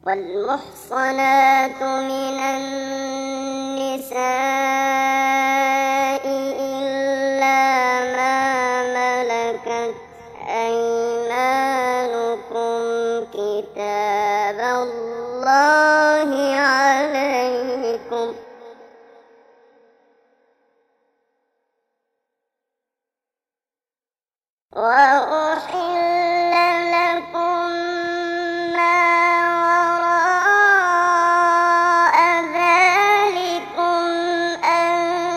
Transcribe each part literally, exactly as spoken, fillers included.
والمحصنات من النساء إلا ما ملكت أيمانكم كتاب الله عليكم وأحل لكم ما وراء ذلكم أن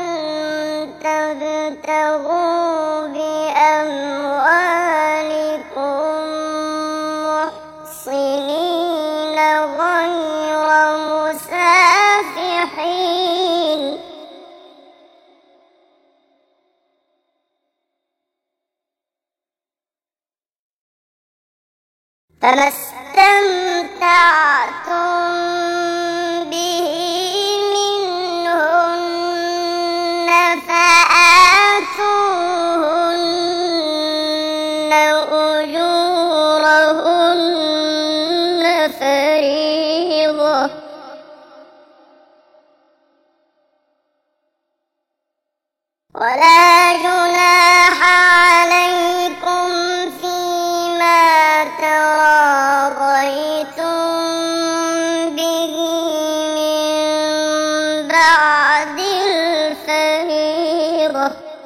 تبتغوا بأموالكم محصنين غير مسافحين فما استمتعتم به منهن فآتوهن أجورهن فريضة ولا جناح عليكم فيما تراضيتم به من بعد الفريضة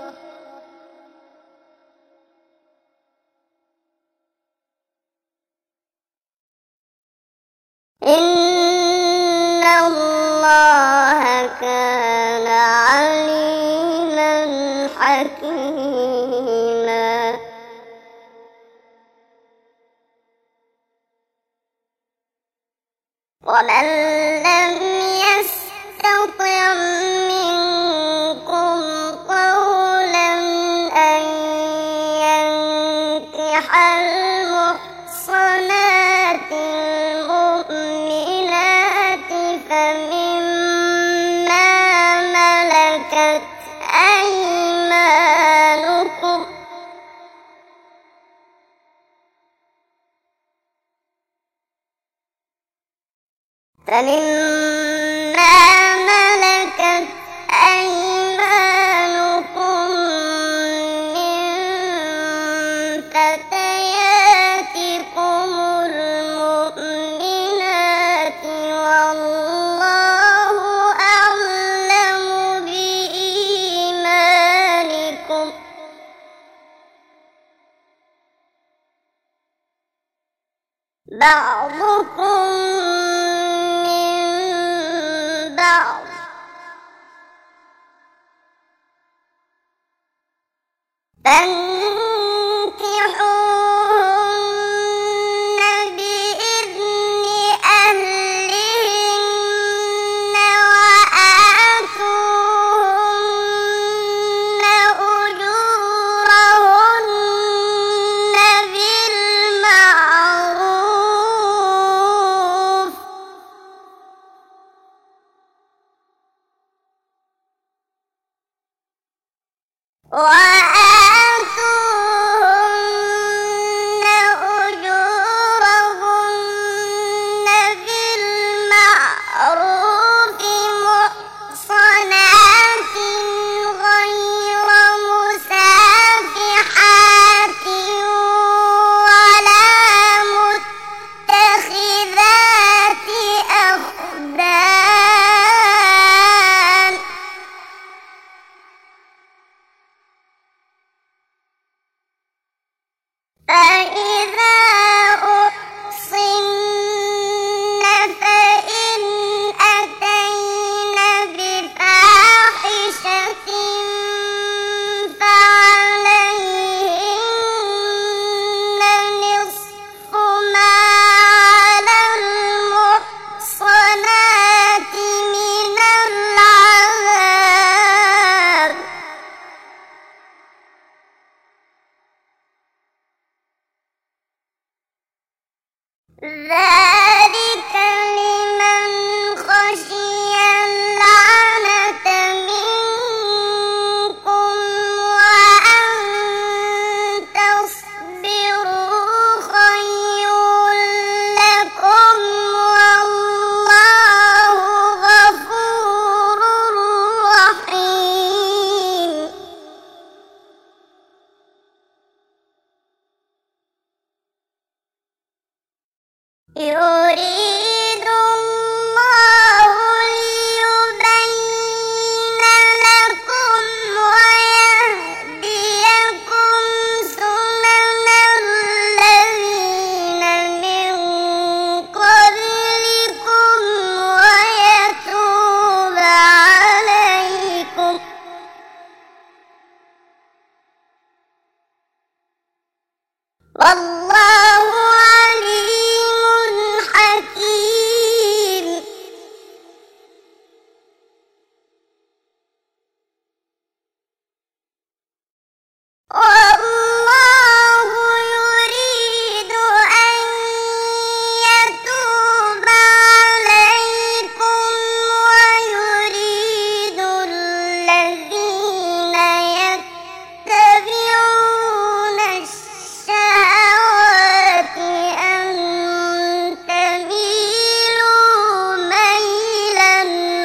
إن الله كان عليما حكيما ومن لم يستطع منكم طولا أن ينكح المحصنات المؤمنات فمما ملكت أيمانكم فمما ملكت أيمانكم من فتياتكم المؤمنات والله أعلم بإيمانكم بعضكم من بعض فانكحوهن بإذن أهلهن وآتوهن أجورهن بالمعروف وآتوهن أجورهن بالمعروف محصنات غير مسافحات ولا متخذات أخدان فإذا أحصن فإن أتين بفاحشة فعليهن نصف ما على المحصنات من العذاب ذلك لمن خشي العنة منكم وأن تصبروا خير لكم يريد الله ليبين لكم ويهديكم سنن الذين من قبلكم ويتوب عليكم والله عليم حكيم. والله يريد أن يتوب عليكم ويريد الذين يتبعون الشهوات أن تميلوا ميلا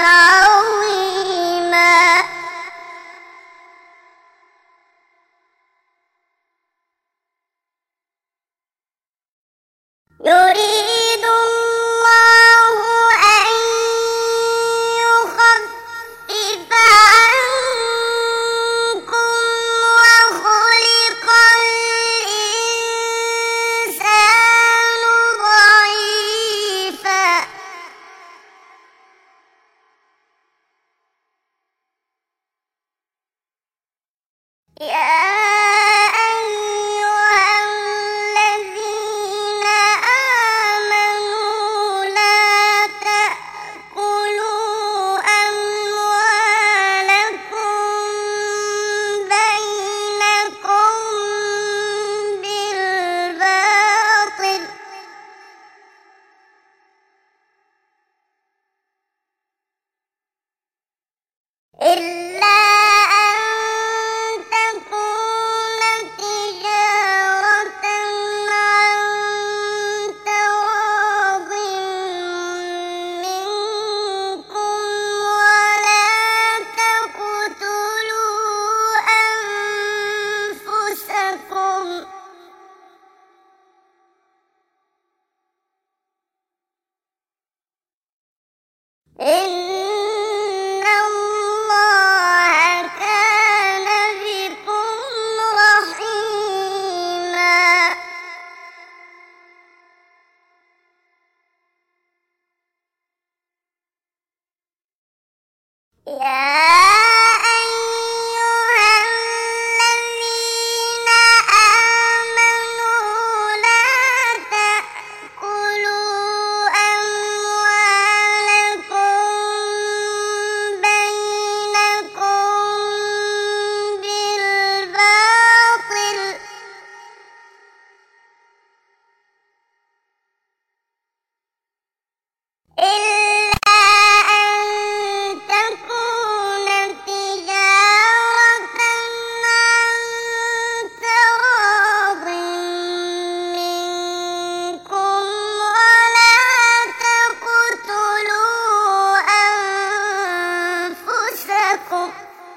عظيما. يريد الله أن يخفف عنكم وخلق الإنسان ضعيفا يا أيها الذين آمنوا لا تأكلوا أموالكم بينكم بالباطل إلا أن تكون تجارة عن تراض منكم ولا تقتلوا أنفسكم إن الله كان بكم رحيما. يا أيها الذين آمنوا لا تأكلوا أموالكم بينكم بالباطل إلا أن تكون تجارة عن تراض منكم ولا تقتلوا أنفسكم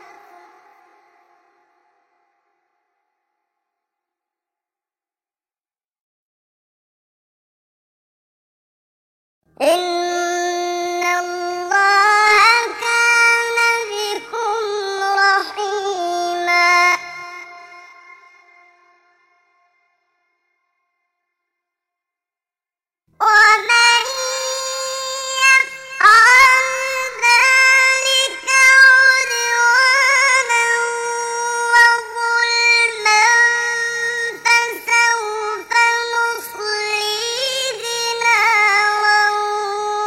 إن الله كان بكم رحيما. ومن يفعل ذلك عدوانا وظلما فسوف نصليه نارا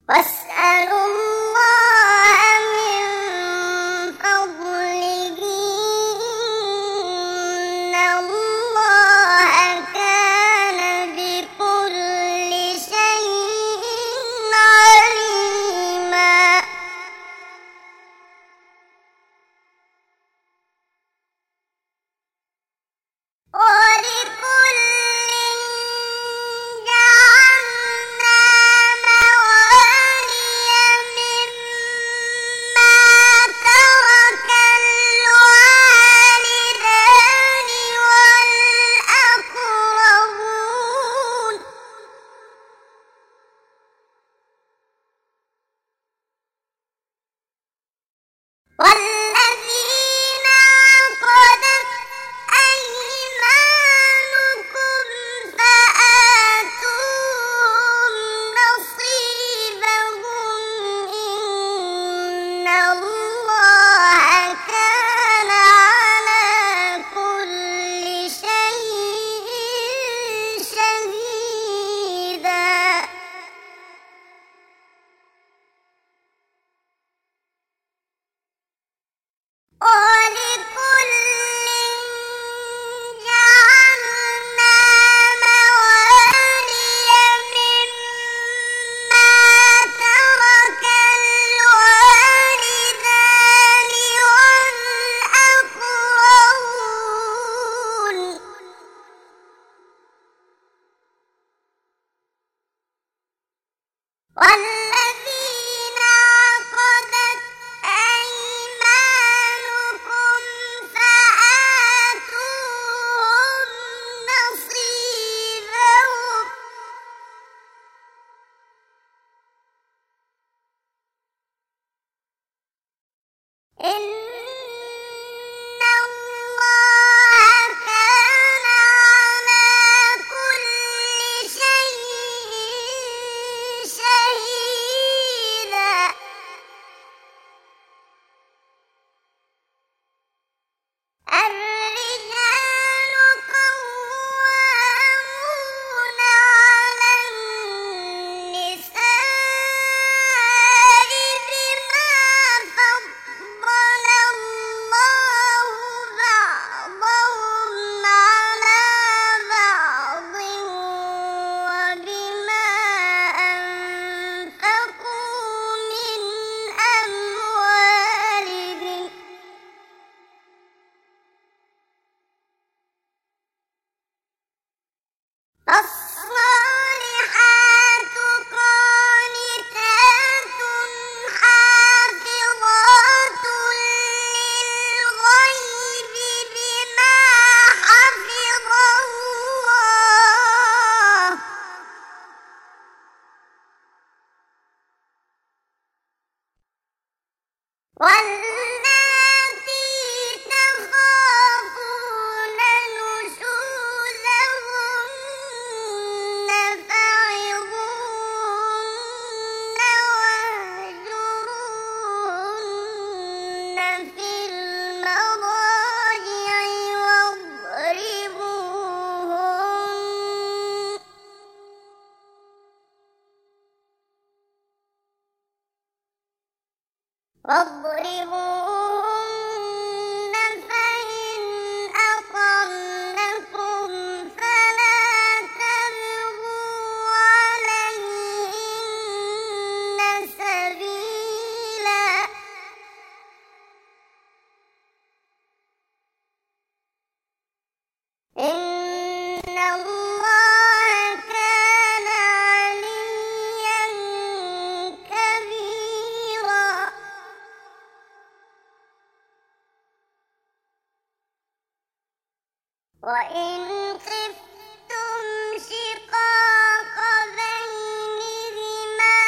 واسألوا الله من فضله إن الله كان بكل شيء عليما ولكل جعلنا موالي مما ترك الوالدان والأقربون والذين عقدت أيمانكم فآتوهم نصيبهم إن الله كان على كل شيء شهيدا ولكل جعلنا موالي مما ترك الوالدان والأقربون والذين عقدت أيمانكم فآتوهم نصيبهم إن الله كان على كل شيء شهيدا الرجال قوامون على النساء بما فضل الله بعضهم على بعض وبما أنفقوا من أموالهم فالصالحات قانتات حافظات للغيب بما حفظ الله واللاتي تخافون نشوزهن فعظوهن واهجروهن في المضاجع واضربوهن واضربوهن فإن أطعنكم فلا تبغوا عليهن سبيلا إن الله كان عليا كبيرا وإن خفتم شقاق بينهما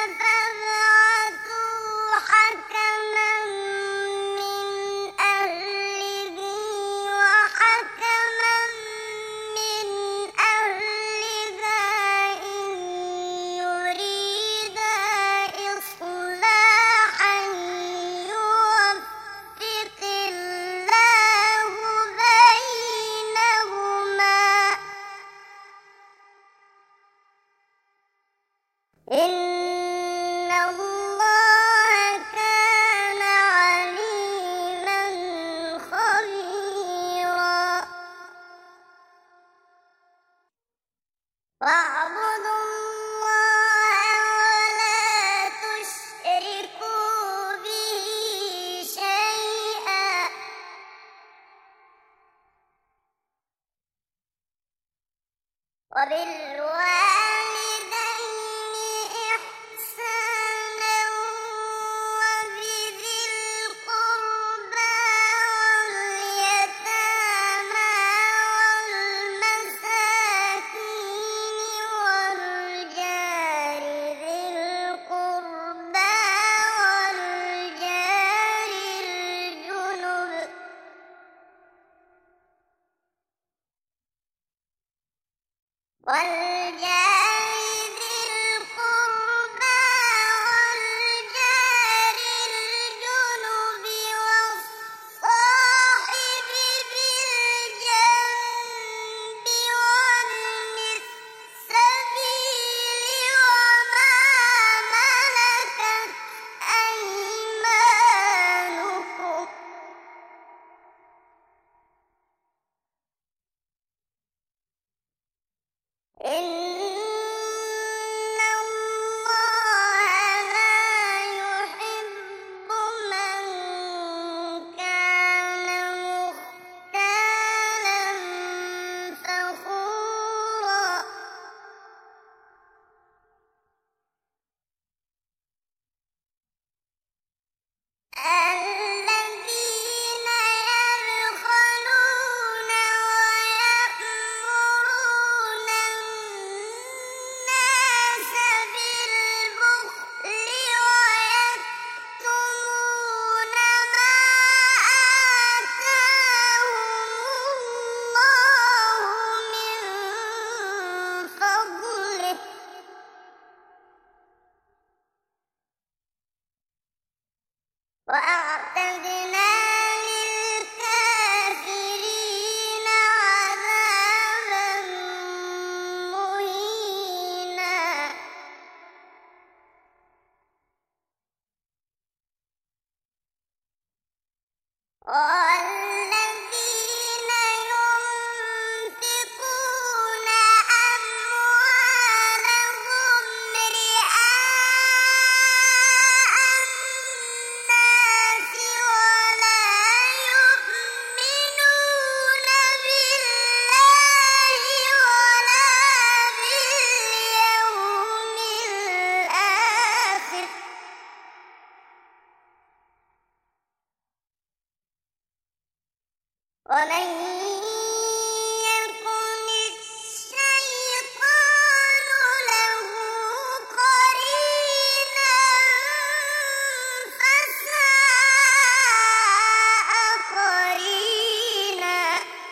فابعثوا حكما من أهله وحكما من أهلها إن يريدا إصلاحا يوفق الله بينهما وبالوالدين إحسانا وبذي القربى واليتامى والمساكين والجار ذي القربى والجار الجنب والجار ذي القربى والجار الجنب والصاحب بالجنب وابن السبيل وما ملكت أيمانكم إن الله لا يحب من كان مختالا فخورا الذين يبخلون ويأمرون الناس بالبخل ويكتمون ما آتاهم الله من فضله وأعتدنا للكافرين عذابا مهينا والذين ينفقون أموالهم رئاء الناس ولا يؤمنون بالله ولا باليوم الآخر ومن يكن الشيطان له قرينا فساء قرينا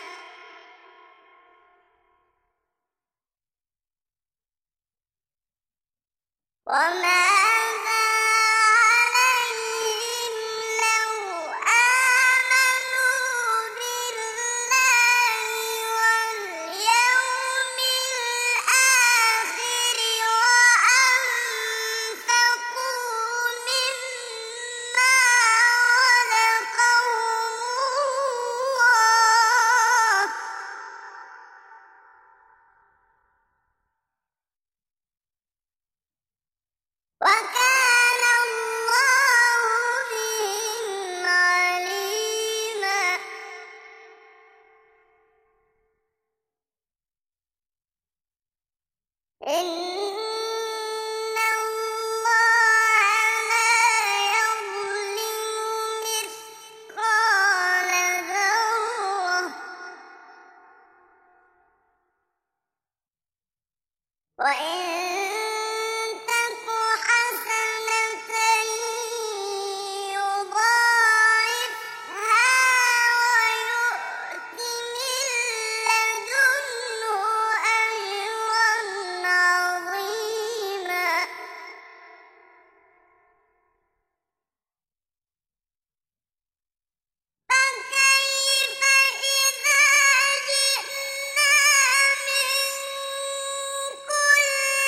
وماذا عليهم لو آمنوا بالله واليوم الآخر وأنفقوا مما رزقهم الله وكان الله بهم عليما إن الله لا يظلم مثقال ذرة وإن تك حسنة يضاعفها ويؤت من لدنه أجرا عظيما فكيف إذا جئنا من كل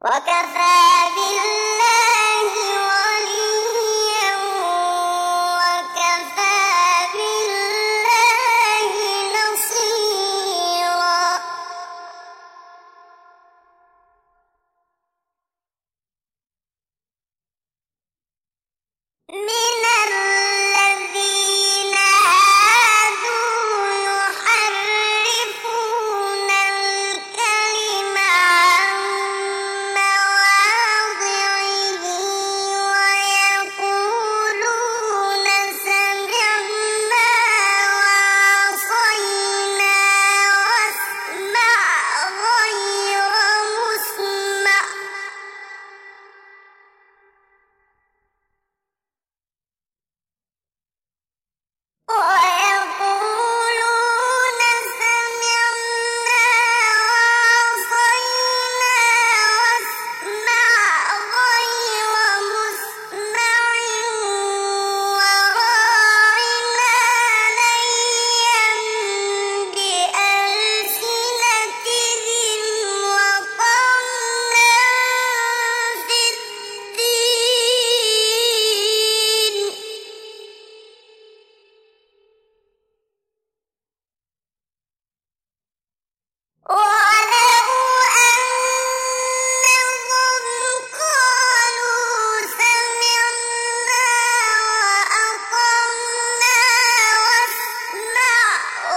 وكفى بالله وليا وكفى بالله نصيرا. من الذين هادوا يحرفون الكلم عن مواضعه ويقولون سمعنا وعصينا واسمع غير مسمع ويقولون سمعنا وعصينا واسمع غير مسمع وراعنا ليا بألسنتهم وطعنا في الدين. ولو أنهم قالوا سمعنا وأطعنا واسمع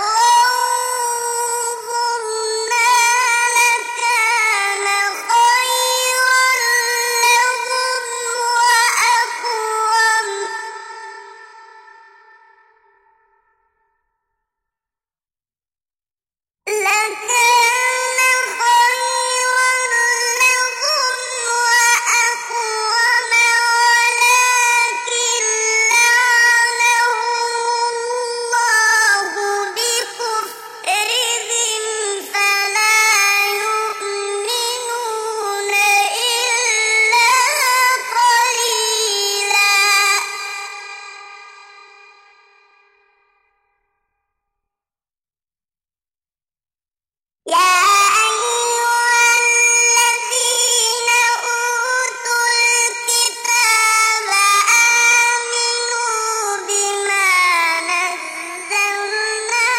وانظرنا لكان خيرا لهم وأقوم. لكان خيرا لهم وأقوم ولكن لعنهم الله بكفرهم فلا يؤمنون إلا قليلا. يا أيها الذين أوتوا الكتاب آمنوا بما نزلنا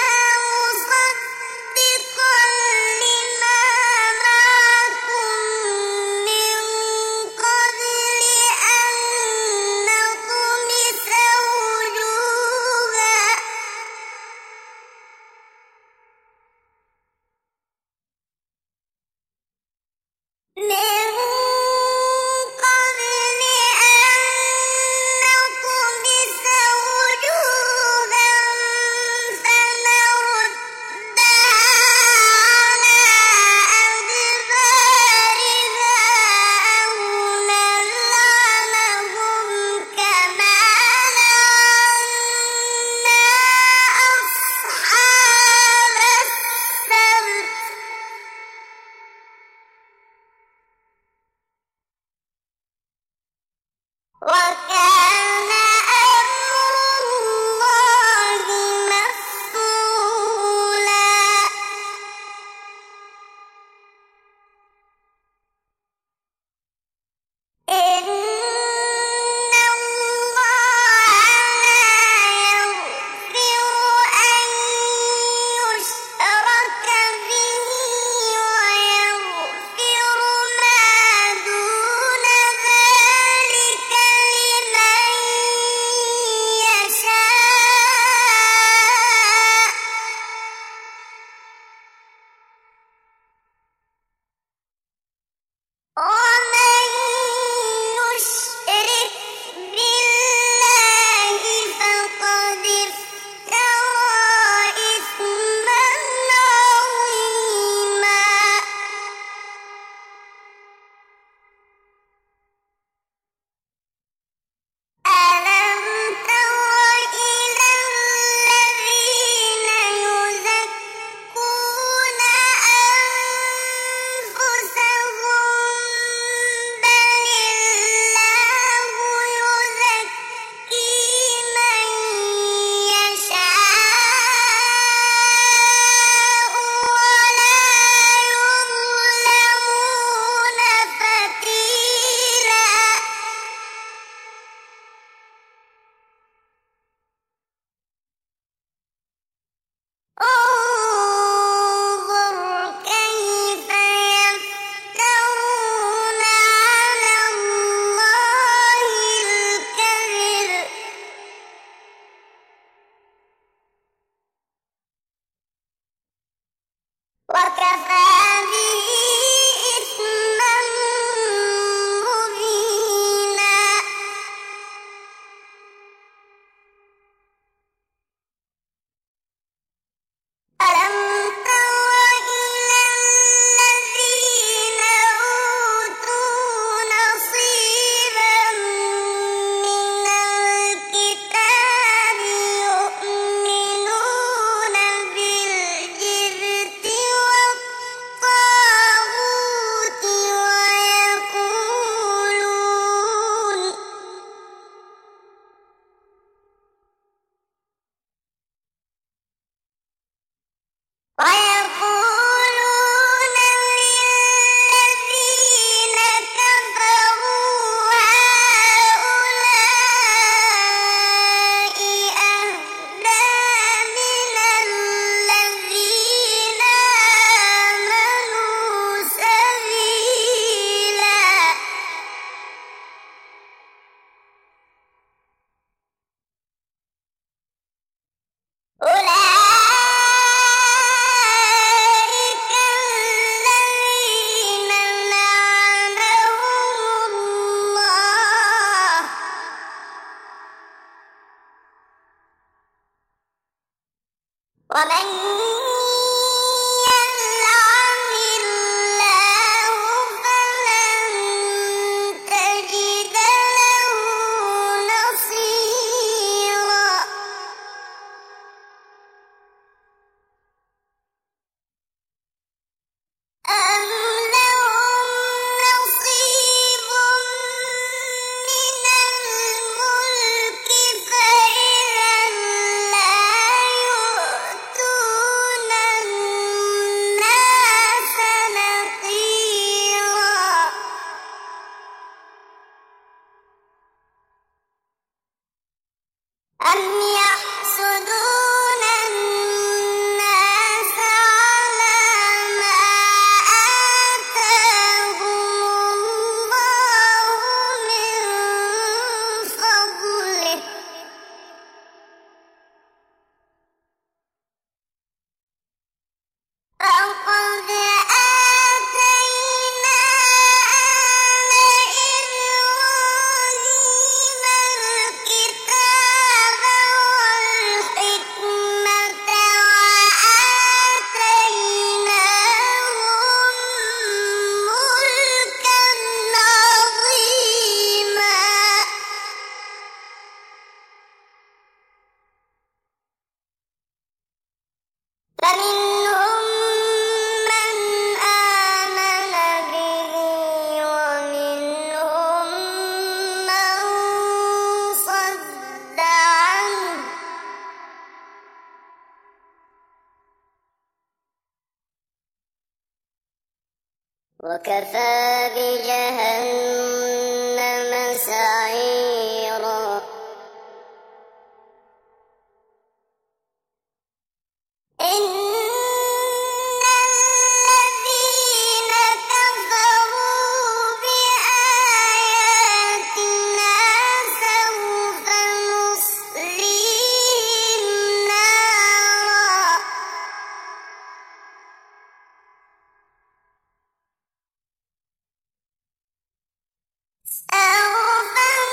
مصدقا لما معكم من قبل أن نطمس وجوها من قبل أن نطمس وجوها فنردها على أدبارها أو نلعنهم كما لعنا أصحاب السبت وكفى به إثما مبينا ألم تر إلى الذين أوتوا نصيبا من الكتاب يؤمنون بالجبت والطاغوت ويقولون ويقولون للذين كفروا هؤلاء أهدى من الذين آمنوا سبيلا أولئك الذين لعنهم الله ومن يلعن الله فلن تجد له نصيرا أم لهم نصيب من الملك فإذا لا يؤتون الناس نقيرا أم يحسدون الناس على ما آتاهم الله من فضله فقد آتينا آل إبراهيم الكتاب والحكمة وآتيناهم ملكا عظيما فمنهم من آمن به ومنهم من صد عنه وكفى بجهنم سعيرا إن الذين كفروا بآياتنا سوف نصليهم نارا سوف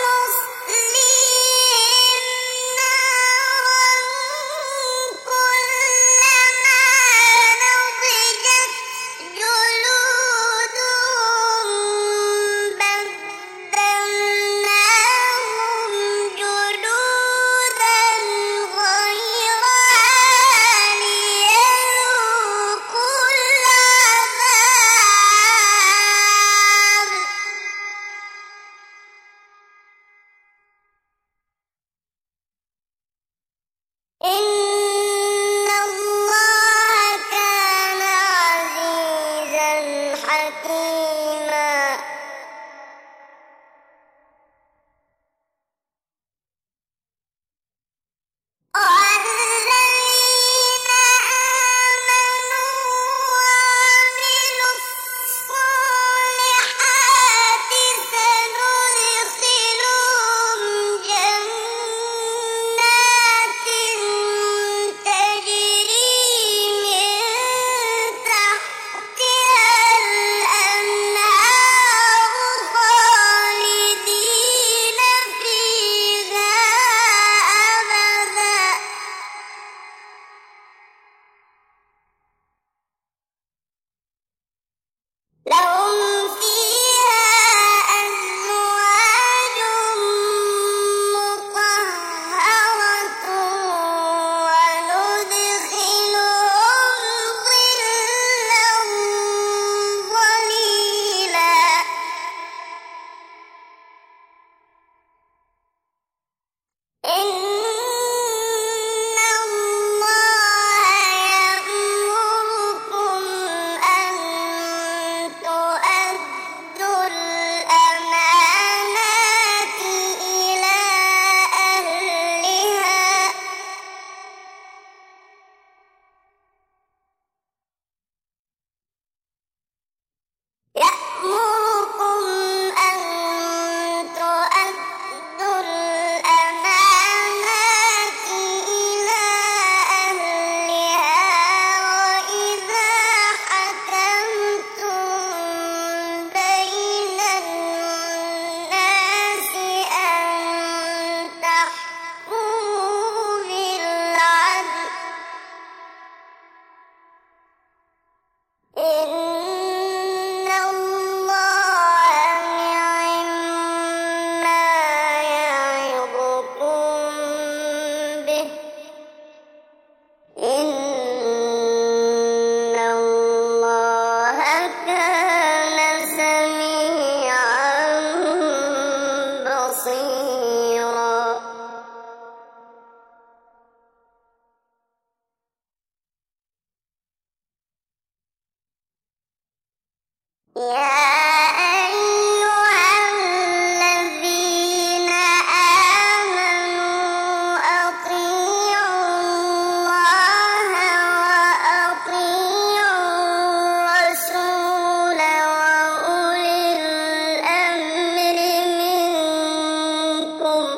يا أيها الذين آمنوا أطيعوا الله وأطيعوا الرسول وأولي الأمر منكم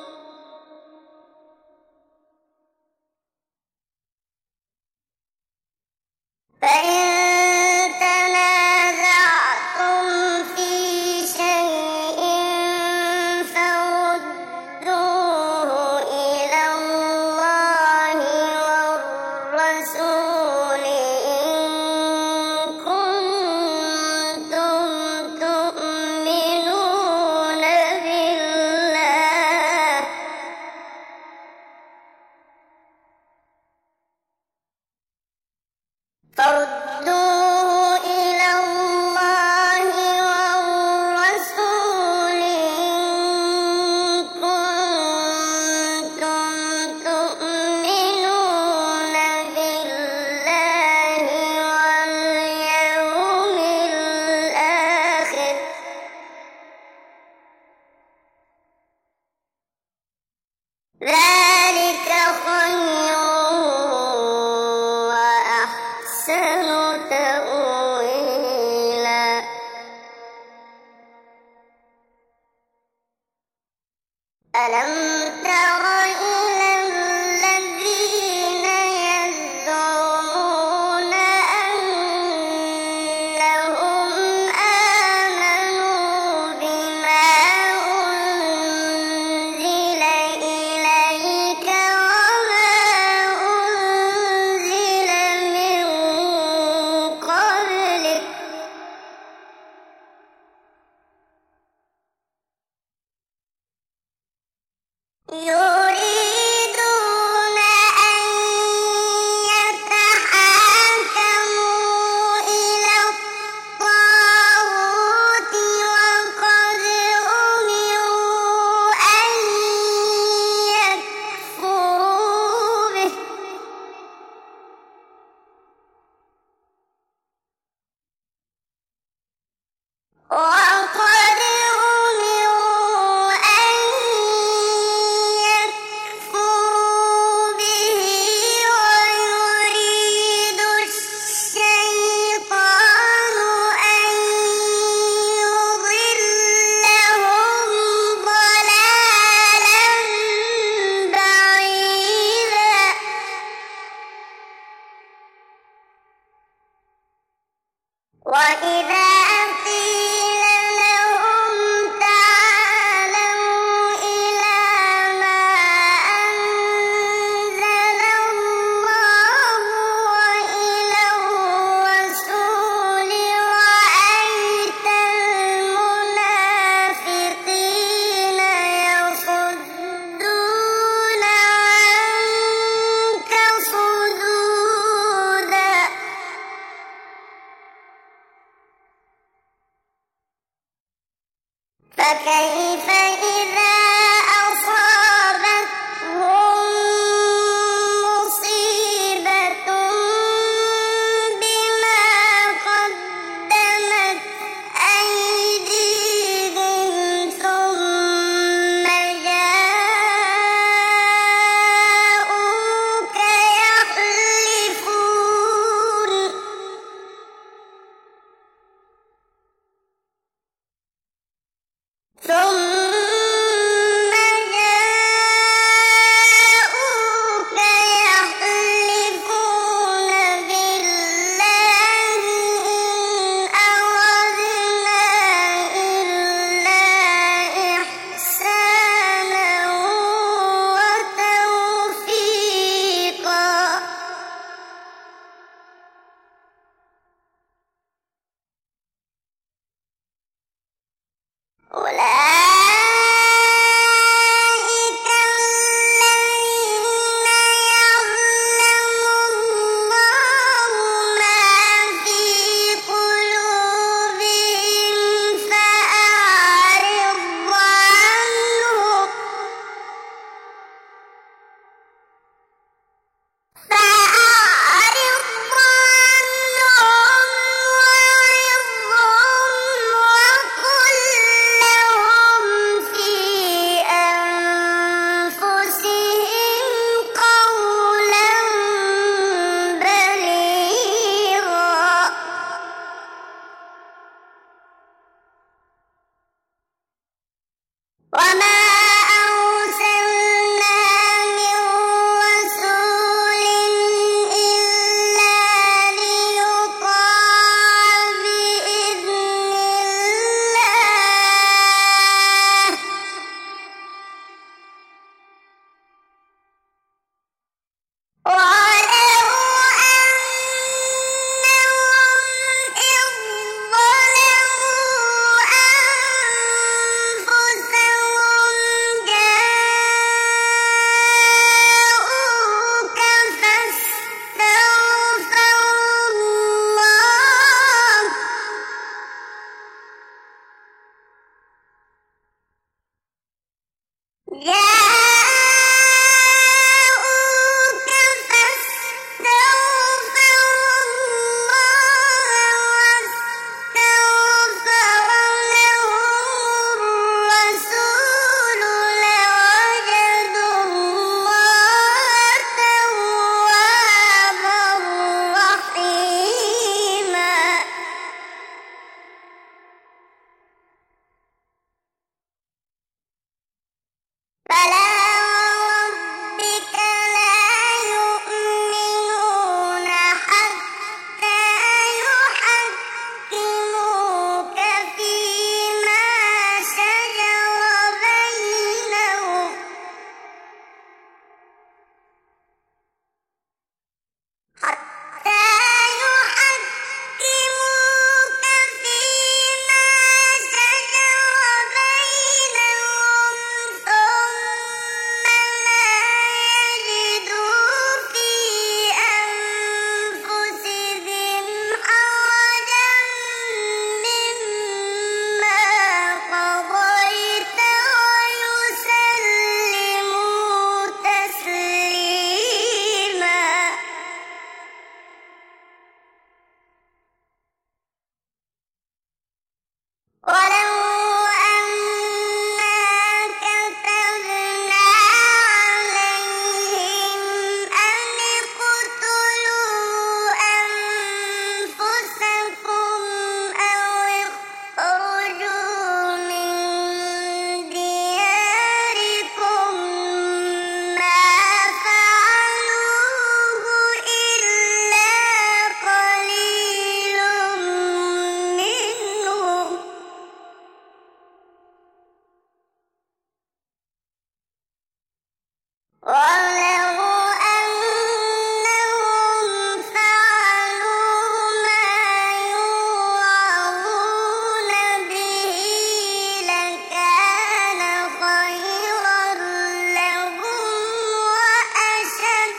فإن تنازعتم في شيء فردوه إلى الله والرسول إن كنتم تؤمنون بالله فردوه إلى الله والرسول إن كنتم تؤمنون بالله واليوم الآخر ذلك خير وأحسن تأويلا ألم تر إلى الذين يزعمون أنهم آمنوا بما أنزل إليك وما أنزل من قبلك يريدون أن يتحاكموا إلى الطاغوت وقد أمروا أن يكفروا به وقد أمروا أن يكفروا به ويريد الشيطان أن يضلهم ضلالا بعيدا وإذا قيل لهم تعالوا إلى ما أنزل الله وإلى الرسول رأيت المنافقين يصدون عنك صدودا فكيف إذا أصابتهم مصيبة بما قدمت أيديهم ثم جاءوك يحلفون ثم جاءوك يحلفون بالله إن أردنا إلا إحسانا وتوفيقا أولئك الذين يعلم الله ما في قلوبهم فأعرض عنهم فأعرض عنهم وعظهم ولو أنا كتبنا عليهم أن اقتلوا أنفسكم أو اخرجوا من دياركم ما فعلوه إلا قليل منهم ولو أنهم فعلوا ما يوعظون به لكان خيرا لهم وأشد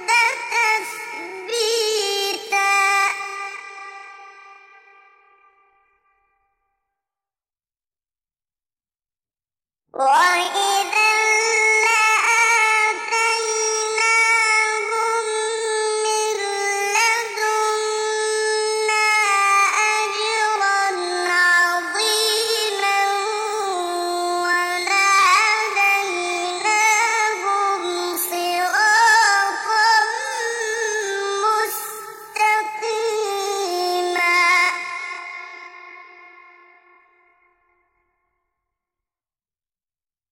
تثبيتا وإذا لآتيناهم من لدنا أجرا عظيما ولهديناهم صراطا مستقيما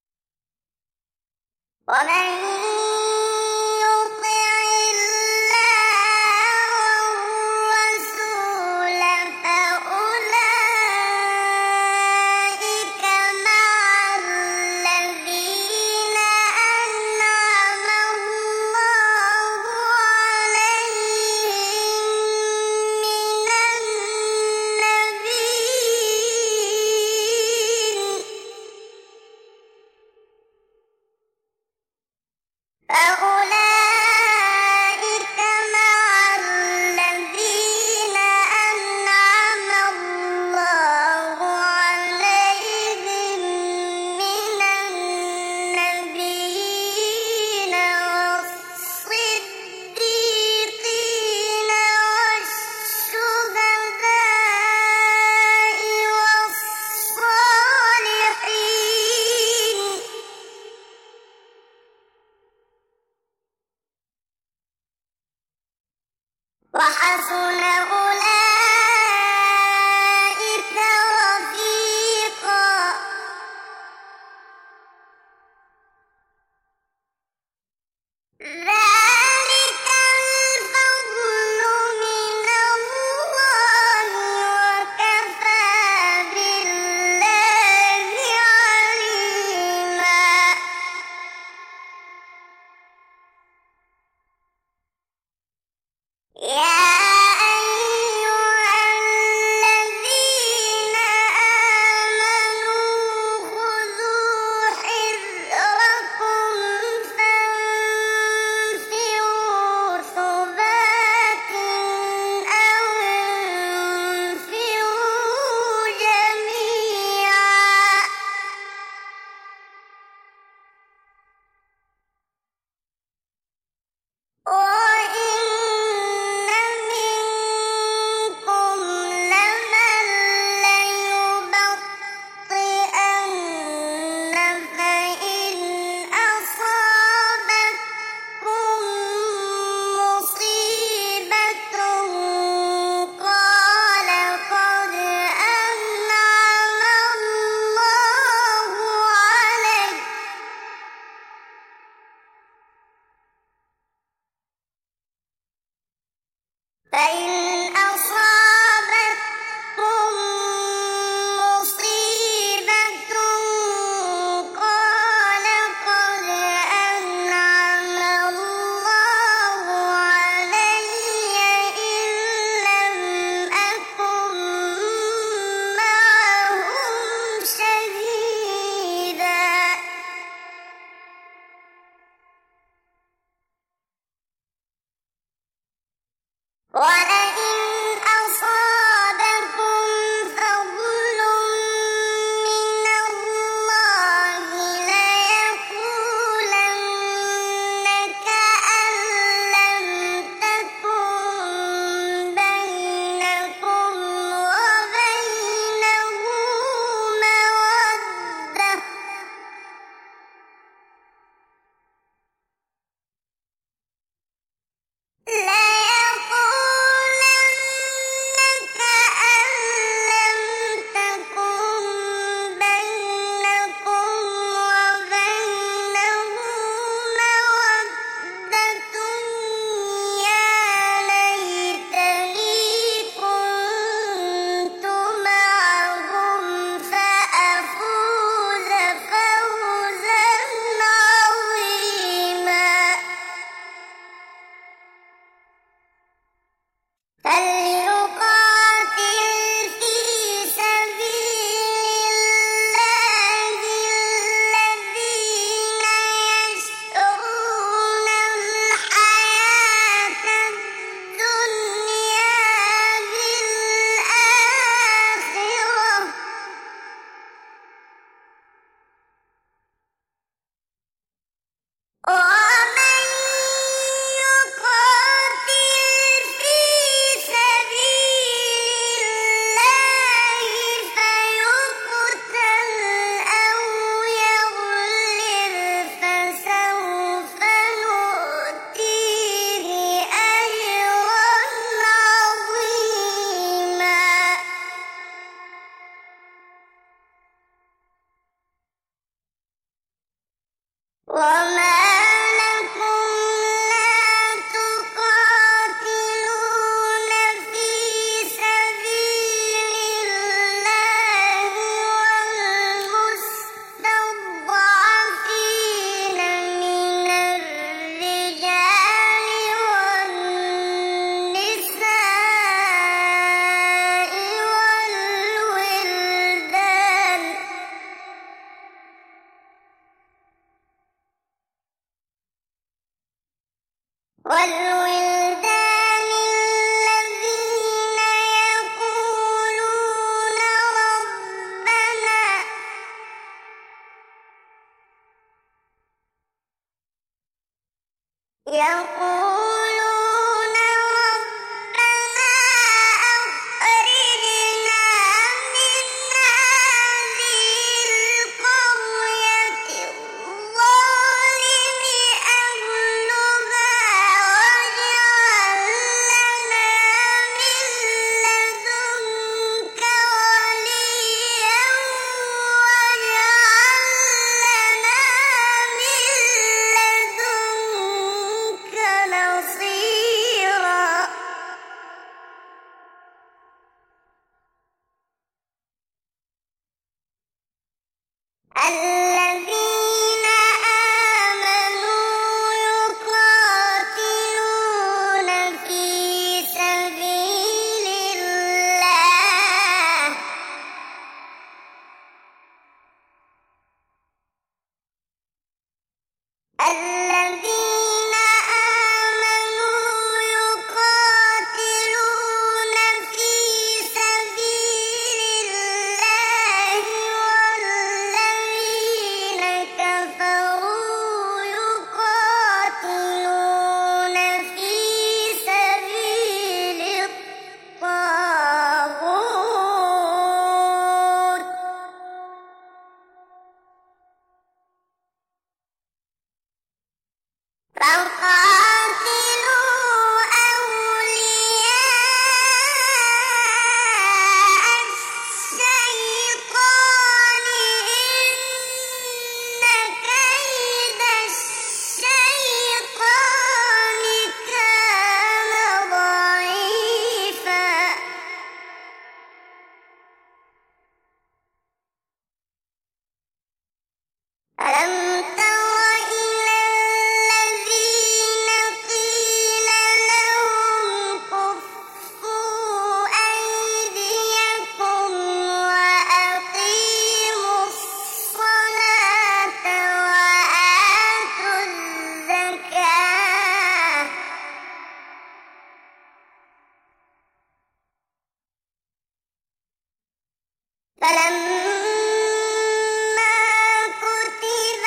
فلما كتب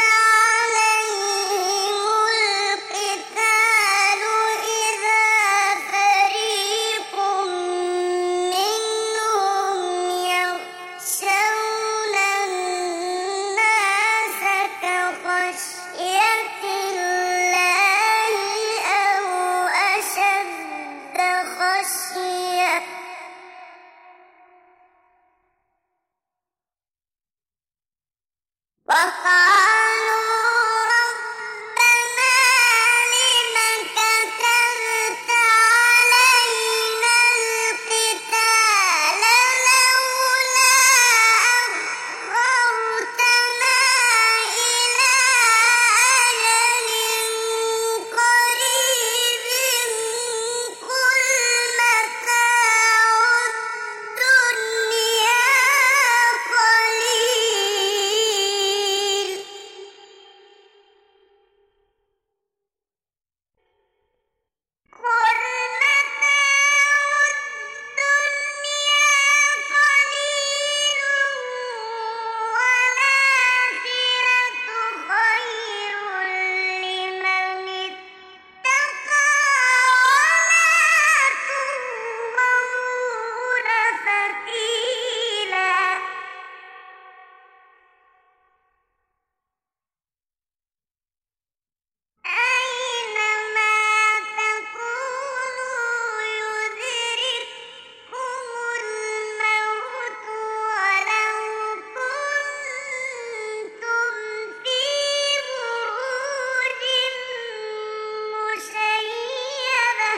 عليهم القتال إذا فريق منهم يخشون الناس كخشية الله أو أشد خشية وقالوا ربنا لم كتبت علينا القتال لولا أخرتنا إلى أجل قريب قل متاع الدنيا قليل قل متاع الدنيا قليل والآخرة خير لمن اتقى ولا تظلمون فتيلا أينما تكونوا يدرككم الموت ولو كنتم في بروج مشيدة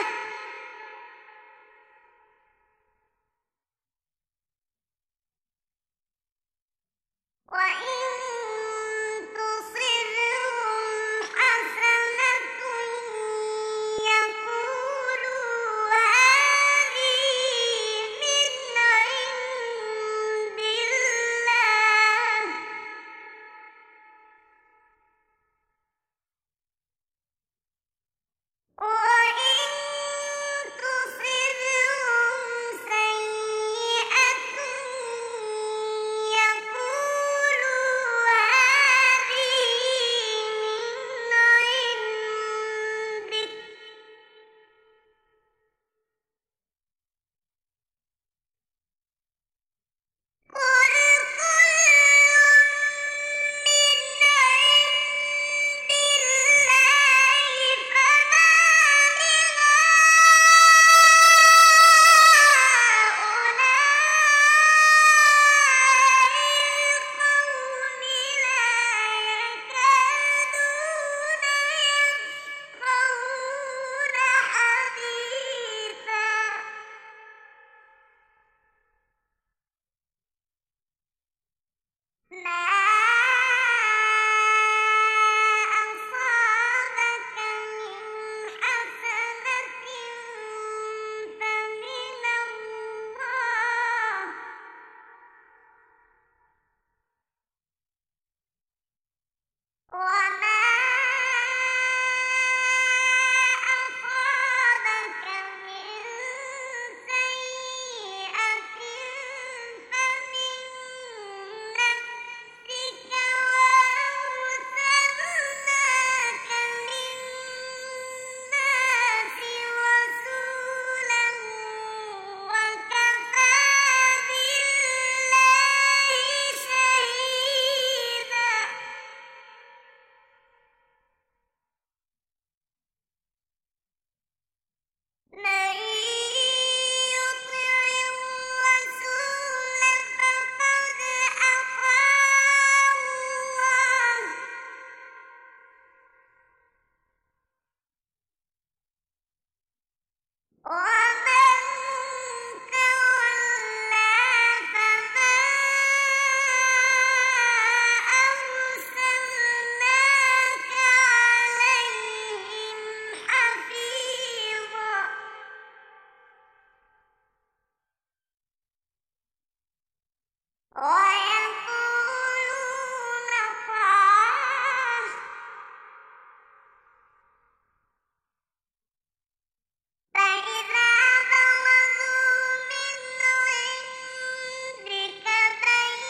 وإن تصبهم حسنة يقولوا هذه من عند الله وإن تصبهم سيئة يقولوا هذه من عندك قل كل من عند الله فما ما أصابك من حسنة فمن الله وما أصابك من سيئة فمن نفسك وأرسلناك للناس رسولا وكفى بالله شهيدا من يطع الرسول فقد أطاع الله ومن تولى فما أرسلناك عليهم حفيظا ويقولون طاعة فإذا برزوا من عندك بيت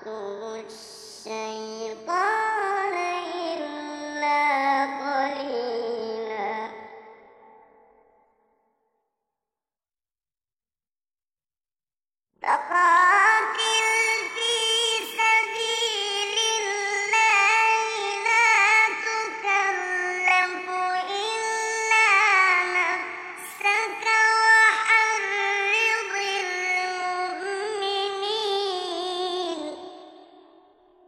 الشيطان إلا قليلا فقاتل في سبيل الله لا تكلف إلا نفسك وحرض المؤمنين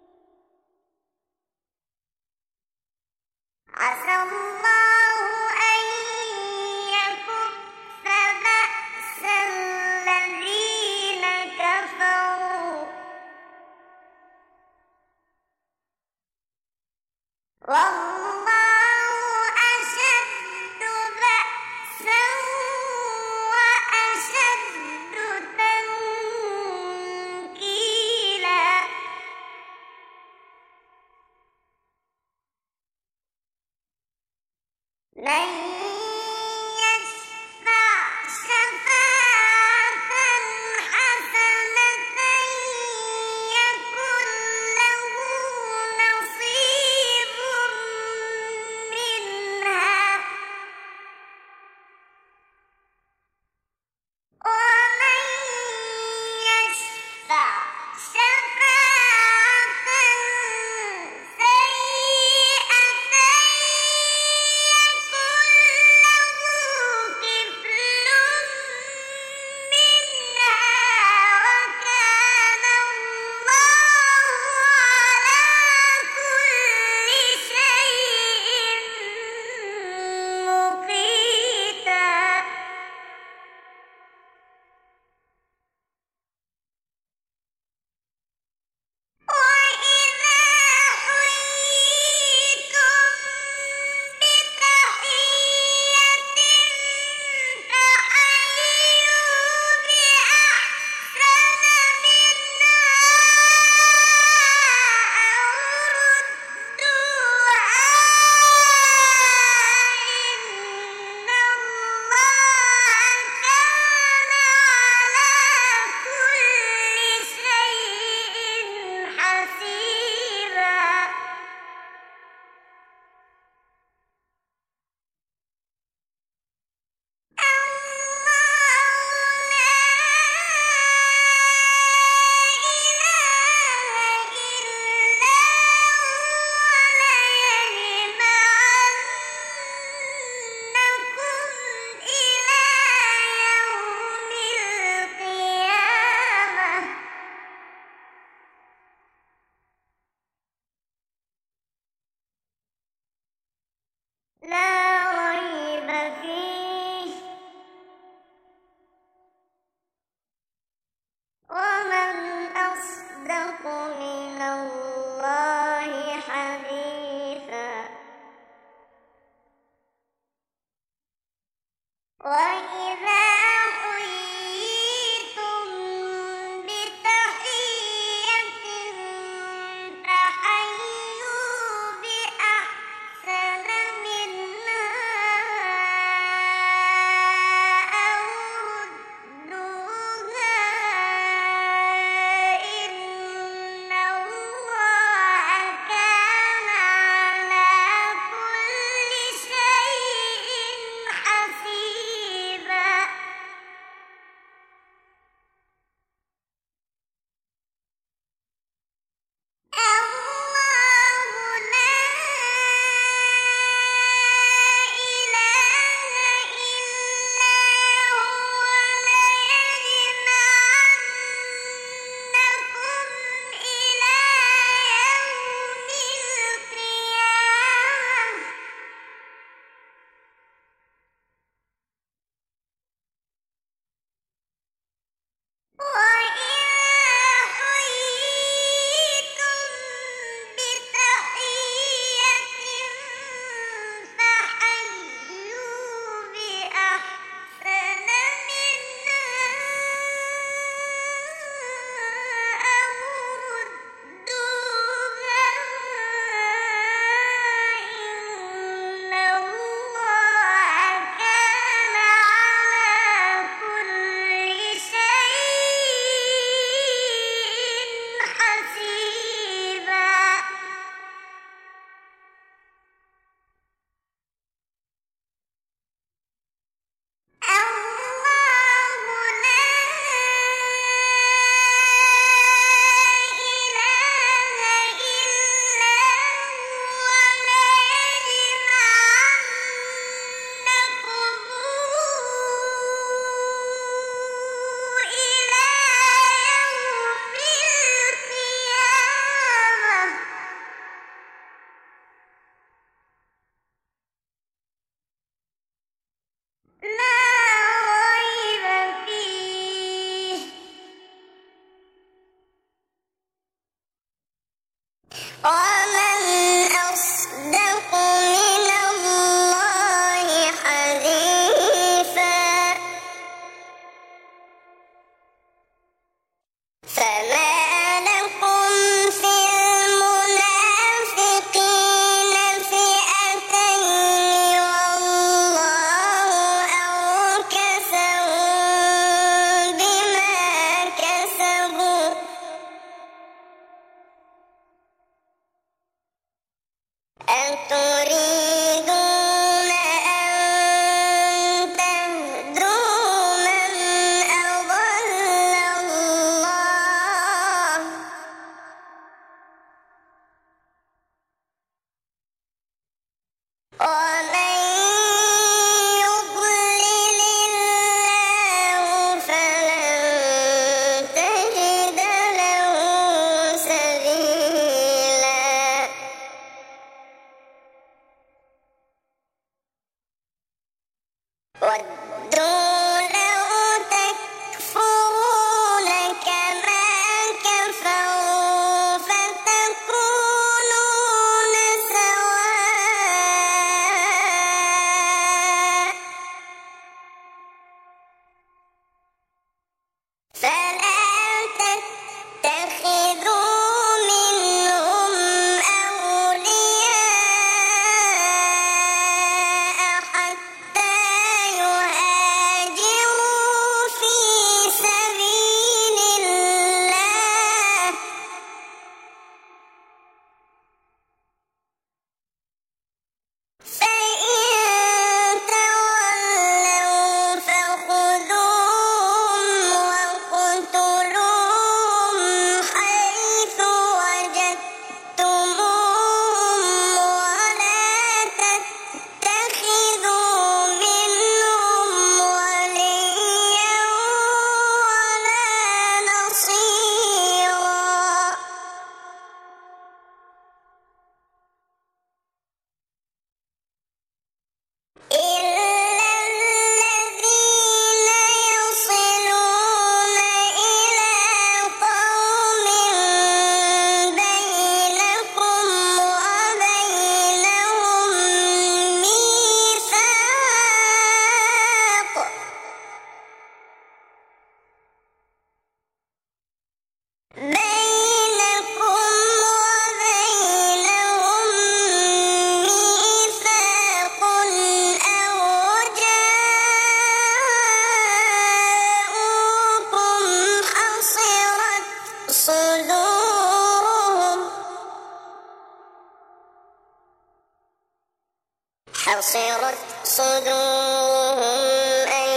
حصرت صدورهم أن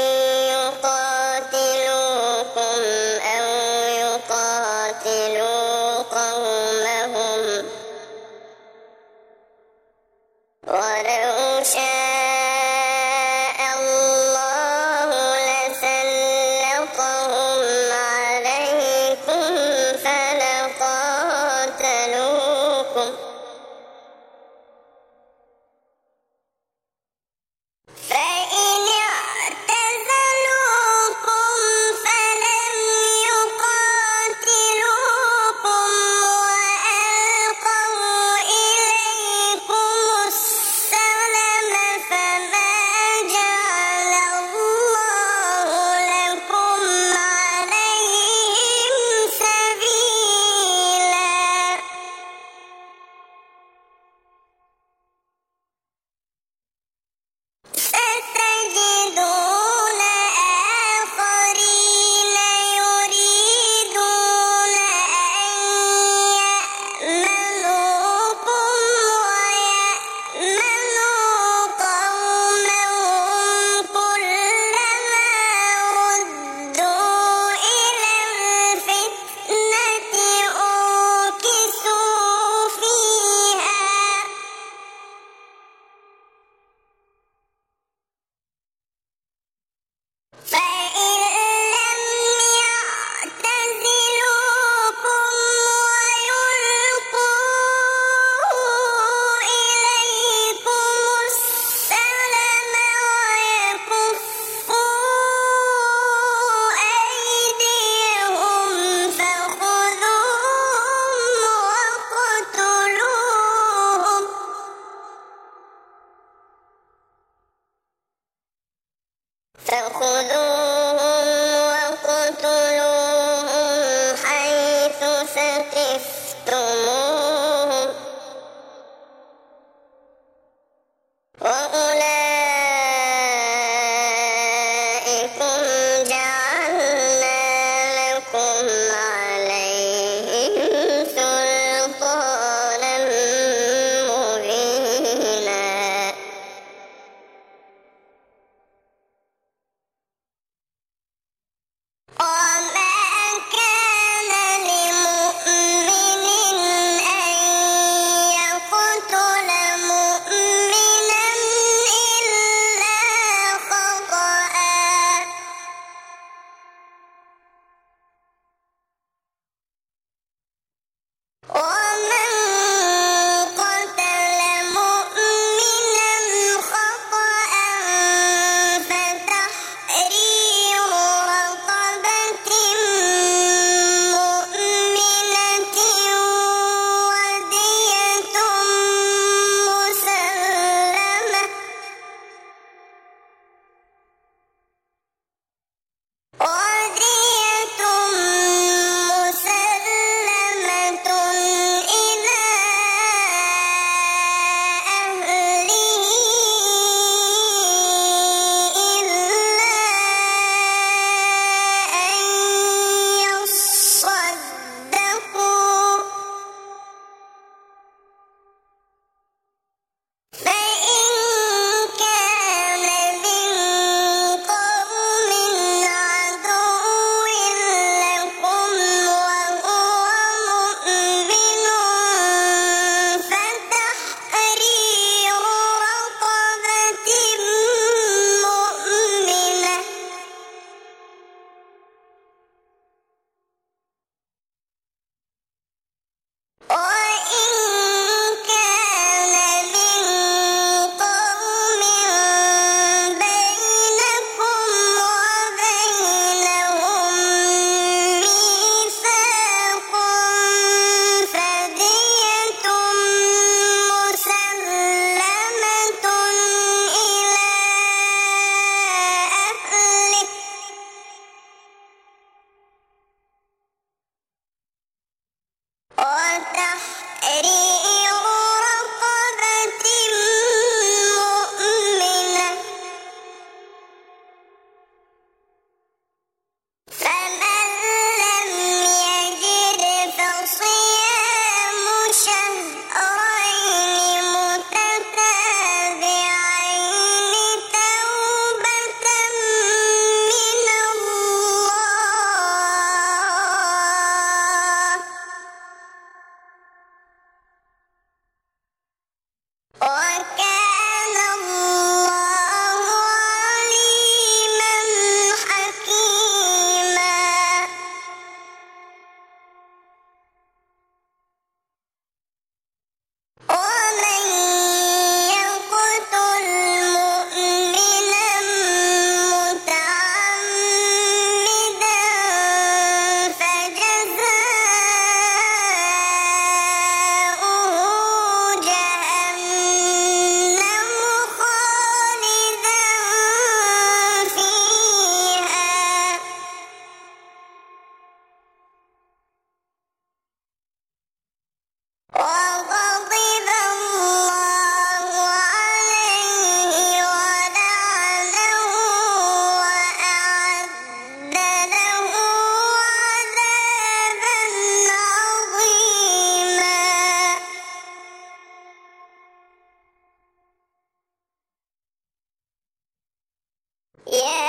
يقاتلوكم أو يقاتلوا قومهم ولو شاء الله لسلطهم عليكم فلقاتلوكم فإن وغضب الله عليه ولعنه وأعد له عذابا عظيما. يا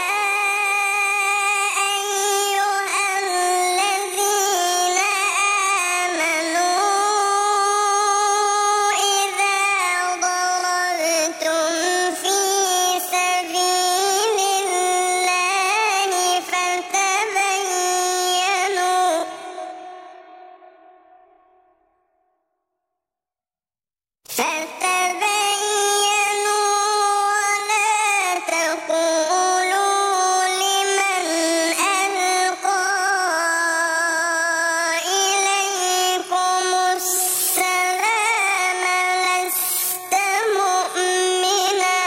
فتبينوا ولا تقولوا لمن ألقى إليكم السلام لست مؤمنا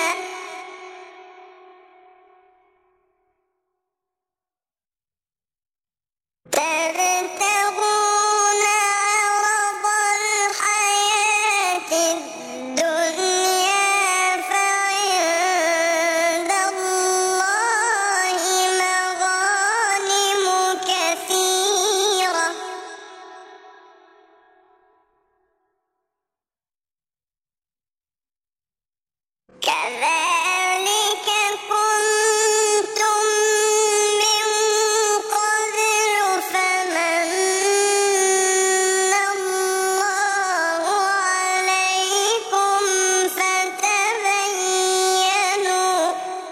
تبتغون عرض الحياة الدنيا فعند الله مغانم كثيرة كذلك كنتم من قبل فمن الله عليكم فتبينوا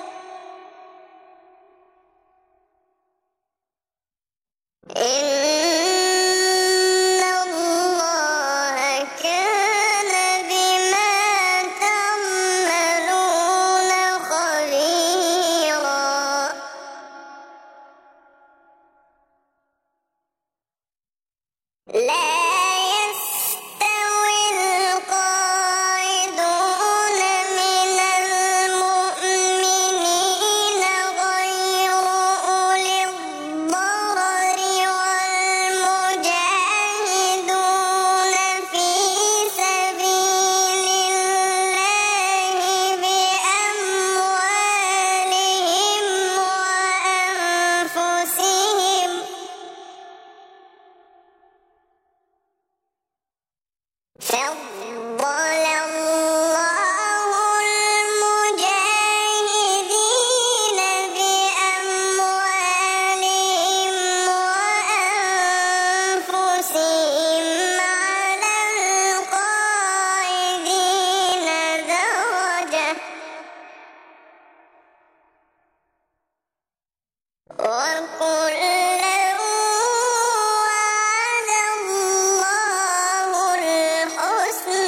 إن الله كان بما تعملون خبيرا. لا يستوي القاعدون من المؤمنين غير أولي الضرر والمجاهدون في سبيل الله بأموالهم وأنفسهم فضل الله المجاهدين بأموالهم وأنفسهم على القاعدين درجة وكلا وعد الله الحسنى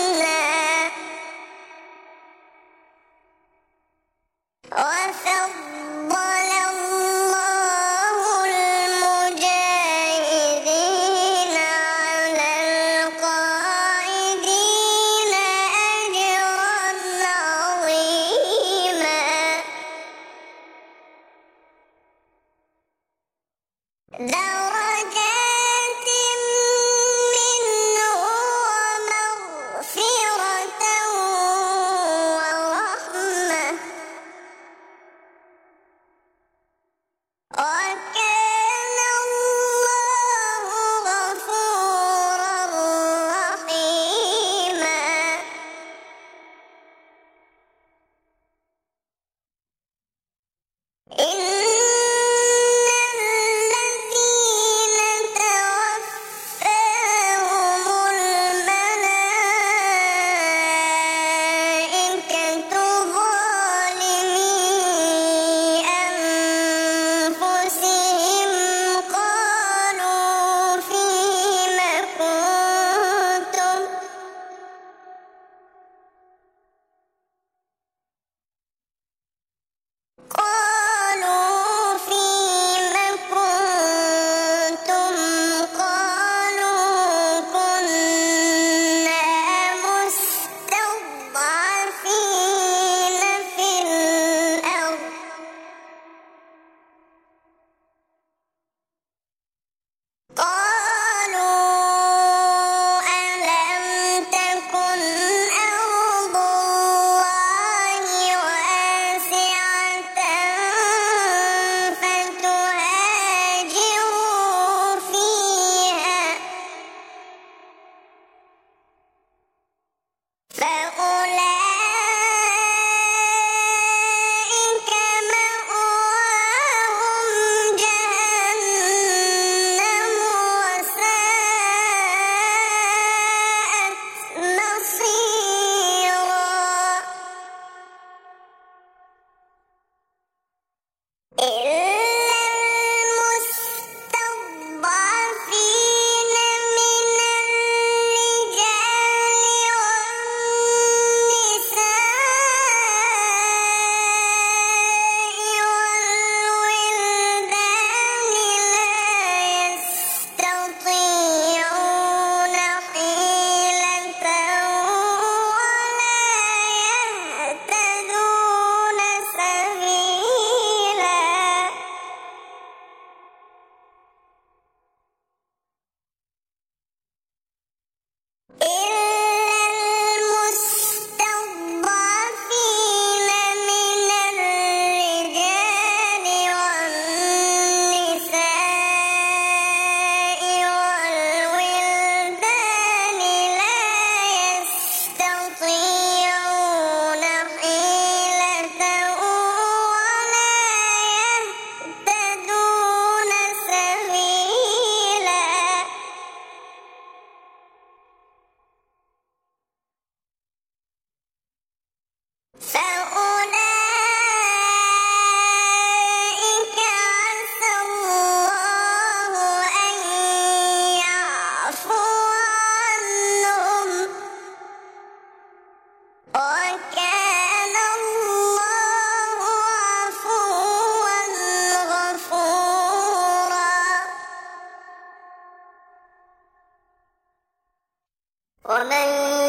ومن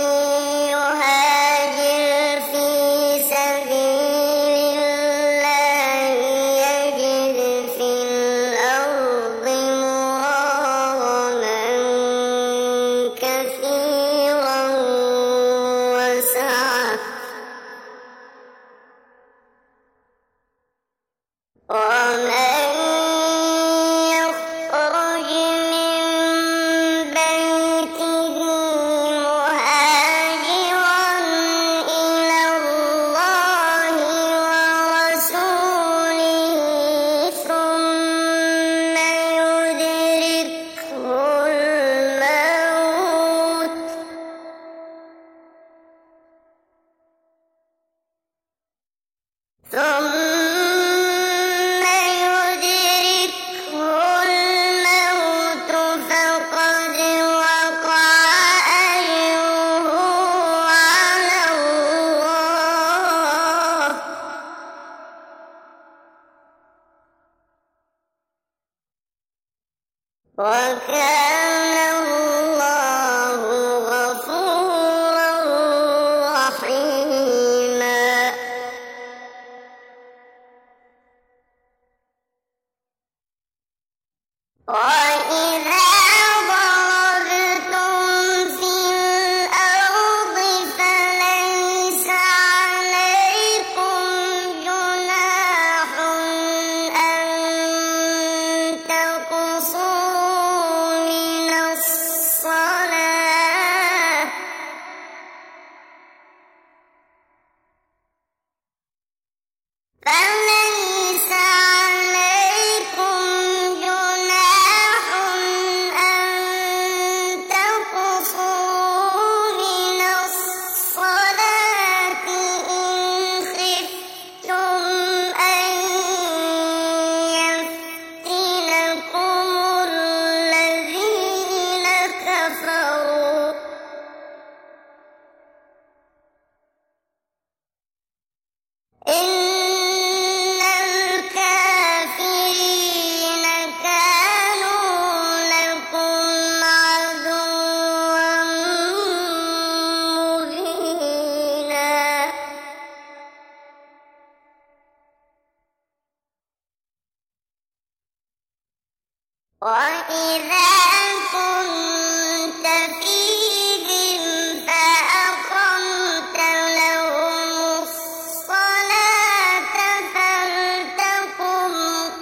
يهاجر في سبيل الله يجد في الأرض مراغما كثيرا وسعة ومن يخرج من بيته مهاجرا إلى الله ورسوله ثم يدركه الموت ثم يدركه الموت فقد وقع أجره على الله وكان الله غفورا رحيما. وإذا ضربتم في الأرض فليس عليكم جناح أن تقصروا من الصلاة فليس عليكم جناح أن تقصروا من الصلاة إن خفتم أن يفتنكم الذين كفروا إن الكافرين كانوا لكم عدوا مبينا. وإذا كنت فيهم فأقمت لهم الصلاة فلتقم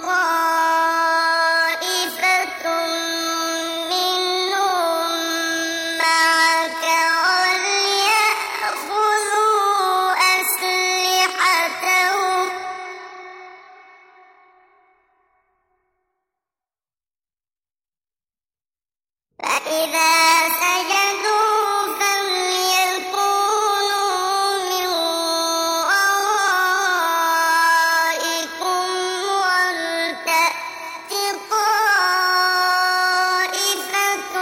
طائفة منهم معك وليأخذوا أسلحتهم فإذا سجدوا فليكونوا من ورائكم ولتأت طائفة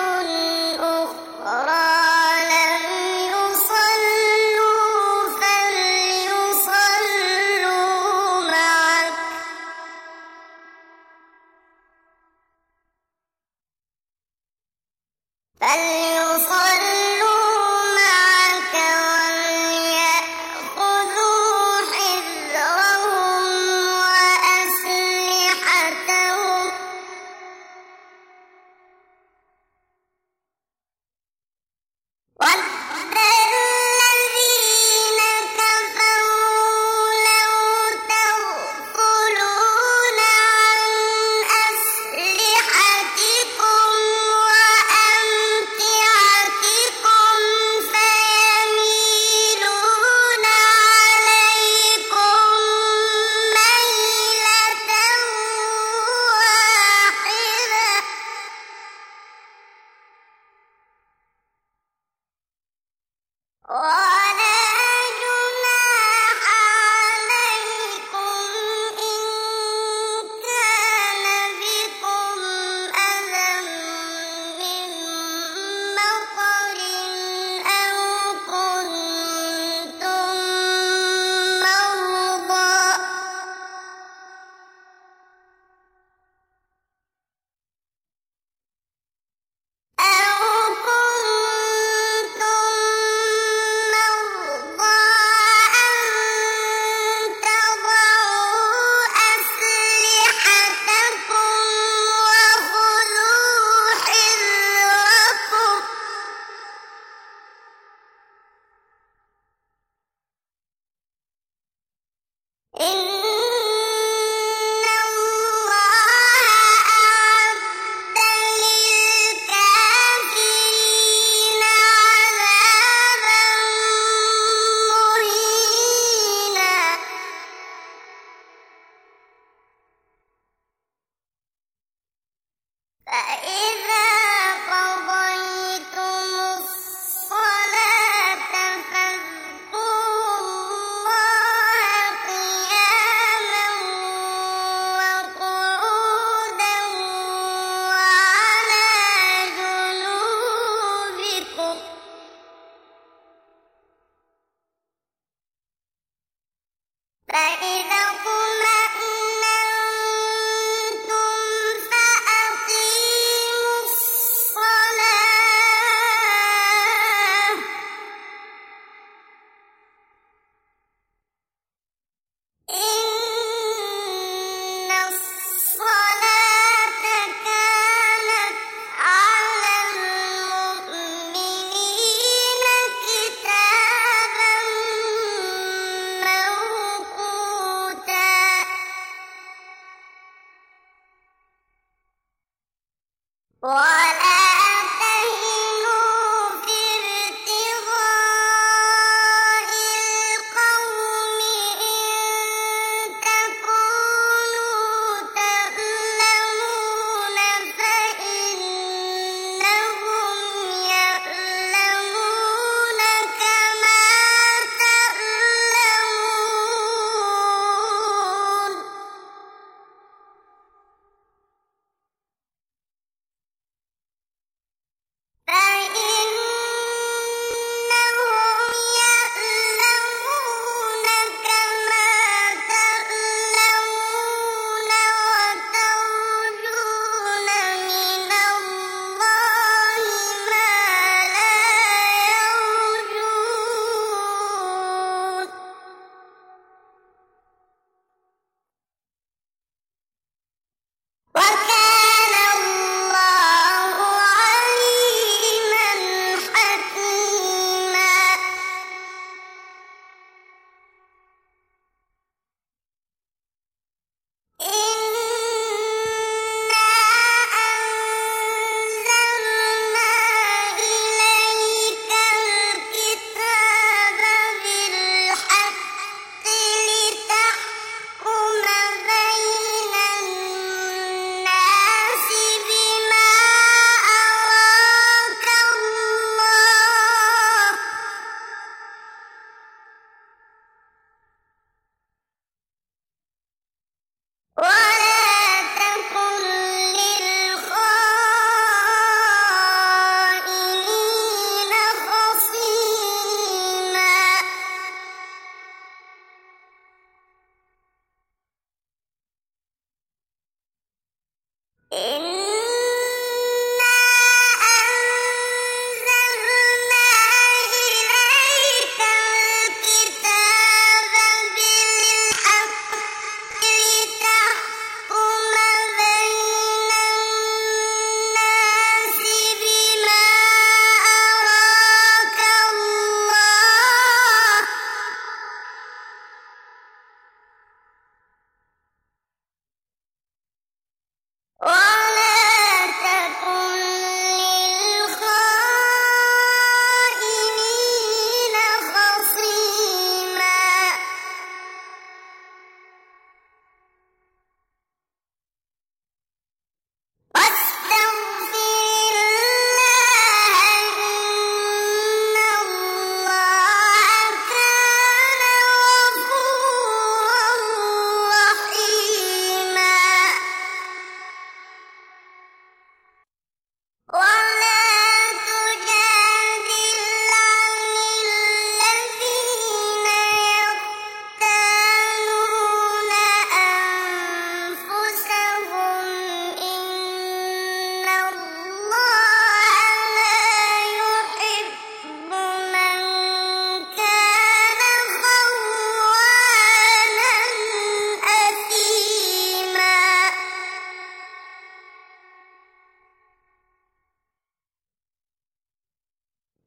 أخرى لم يصلوا فليصلوا معك فليصلوا معك وليأخذوا حذرهم وأسلحتهم ود الذين كفروا لو تغفلون عن أسلحتكم وأمتعتكم فيميلون عليكم ميلة واحدة ولا جناح عليكم إن كان بكم أذى من مطر أو كنتم مرضى أو كنتم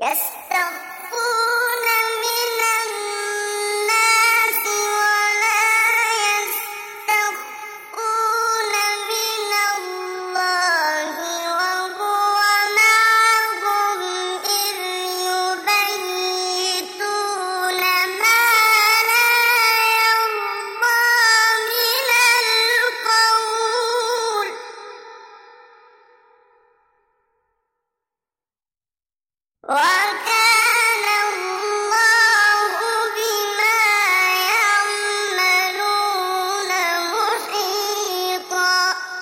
يستخفون من الناس ولا يستخفون من الله وهو معهم إذ يبيتون ما لا يرضى من القول وكان الله بما يعملون محيطا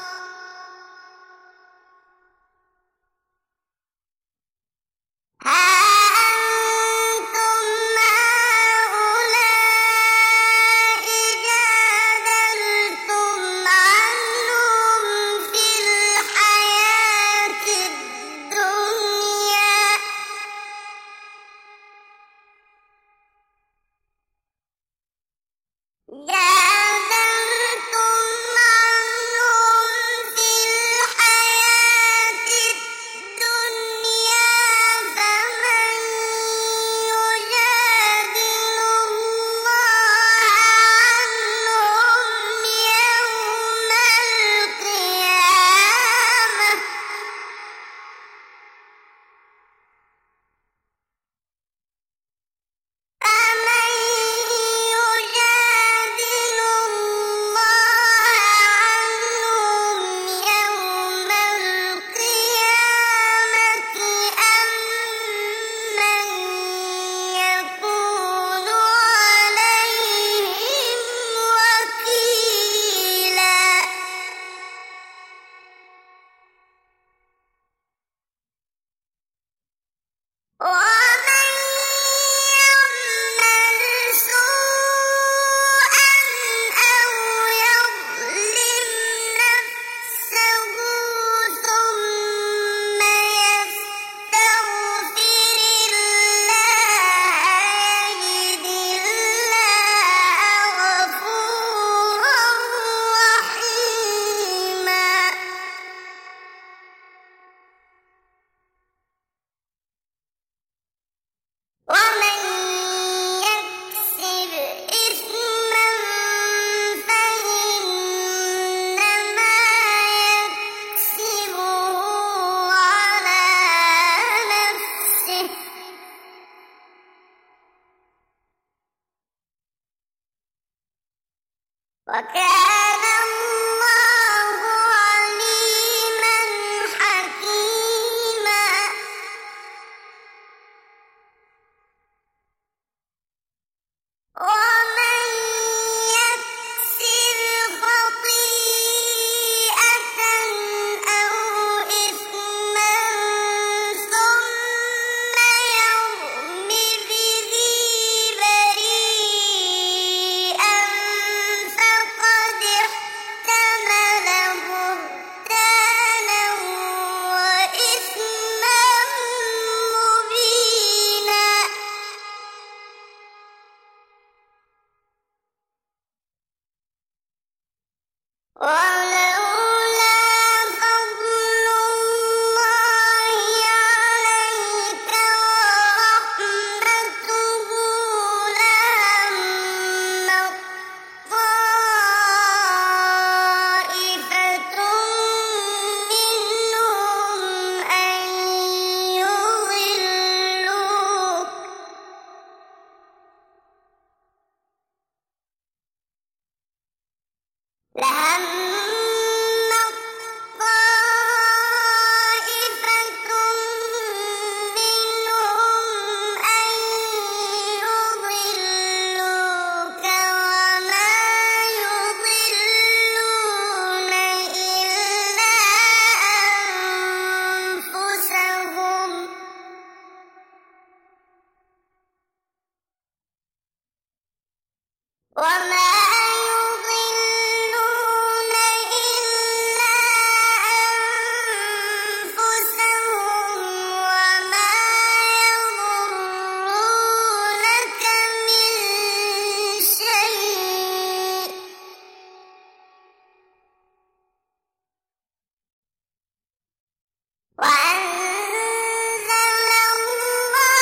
ها أنتم هؤلاء جادلتم عنهم في الحياة الدنيا جادلتم عنهم في الحياة الدنيا فمن يجادل الله عنهم يوم القيامة فمن يجادل الله عنهم يوم القيامة أم من يكون عليهم وكيلا ومن يعمل سوءا أو يظلم نفسه ثم يستغفر الله يجد الله غفورا رحيما ومن يكسب إثما فإنما يكسبه على نفسه وكان الله عليما حكيما ومن يكسب خطيئة أو إثما ثم يرم به بريئا فقد احتمل بهتانا وإثما مبينا ولولا فضل الله عليك ورحمته لهم طائفة منهم أن يضلوك لهم طائفة منهم أن يضلوك وما يضلون إلا أنفسهم وما يضلون إلا أنفسهم وما يضرونك من شيء وأنزل الله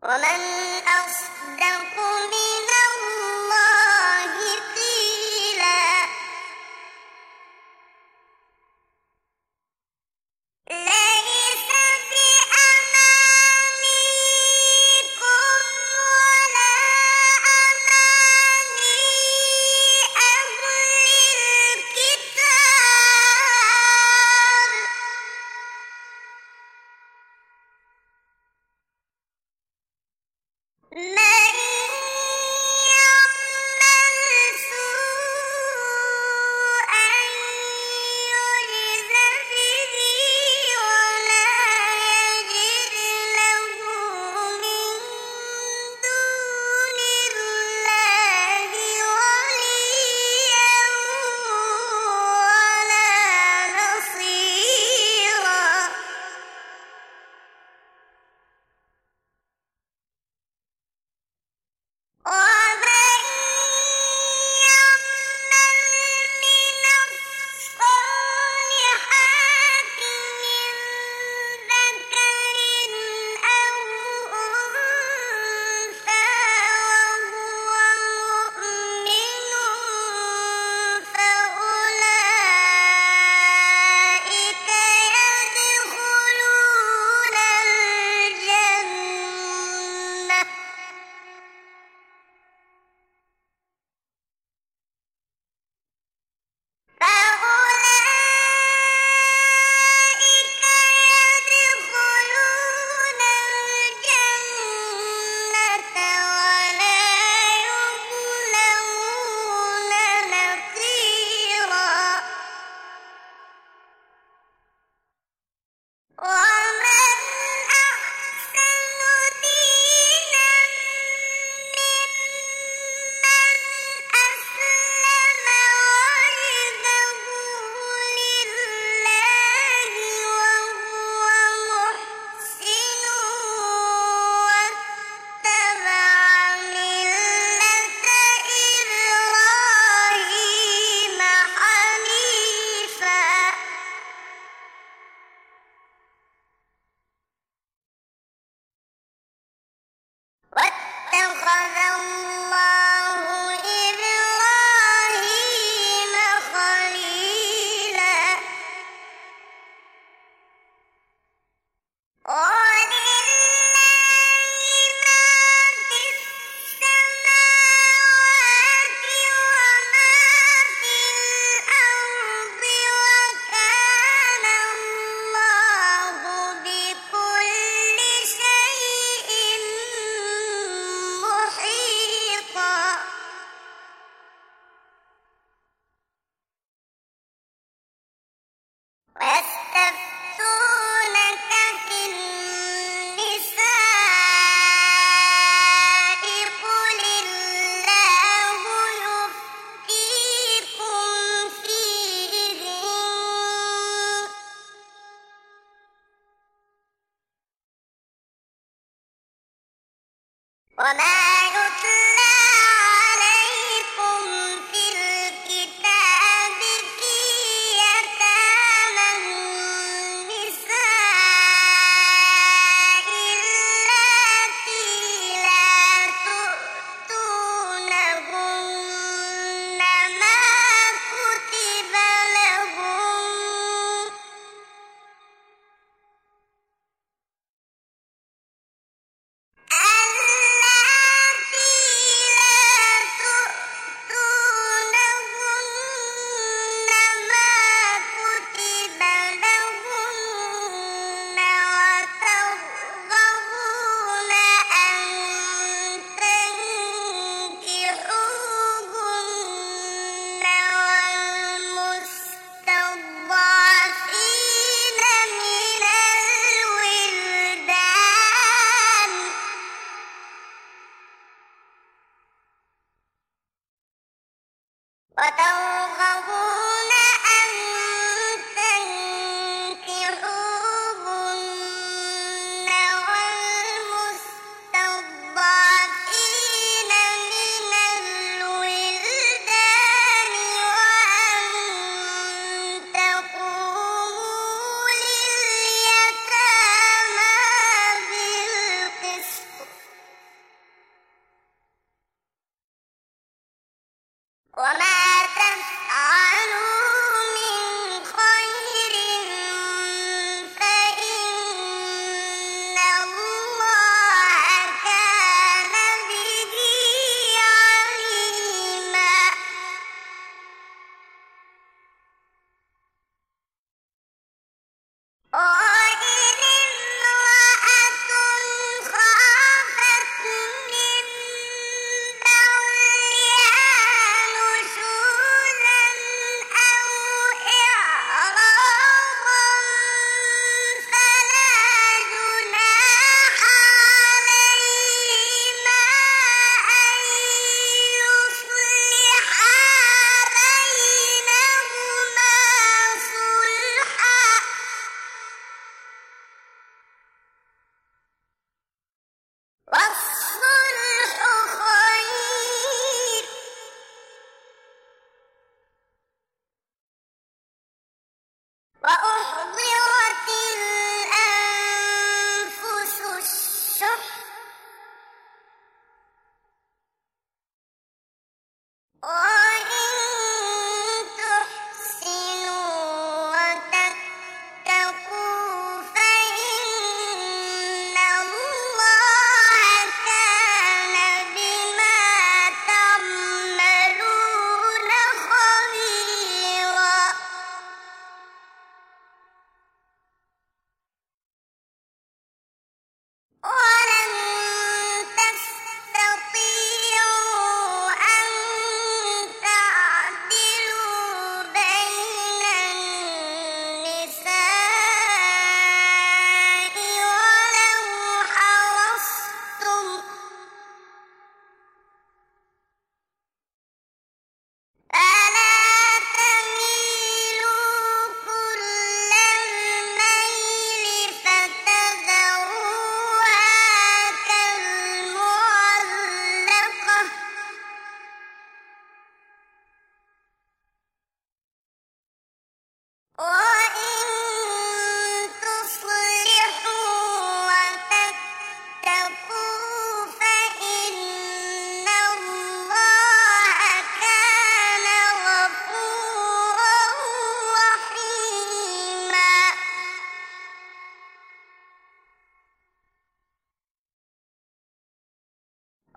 ومن أصدق من الله قيلا ليس بأمانيكم ولا أماني أهل الكتاب من يعمل سوءا يجز به ولا يجد له من دون الله وليا ولا نصيرا ومن يعمل من الصالحات من ذكر أو أنثى وهو مؤمن فأولئك يدخلون الجنة فأولئك يدخلون الجنة ولا يظلمون نقيرا ومن أحسن دينا ممن أسلم وجهه لله وهو محسن واتبع ملة إبراهيم حنيفا واتخذ الله إبراهيم خليلا ولله ما في السماوات وما في الأرض وكان الله بكل شيء محيطا ويستفتونك في النساء قل الله يفتيكم فيهن وما يتلى عليكم في الكتاب في يتامى النساء اللاتي لا تؤتونهن ما كتب لهن ألا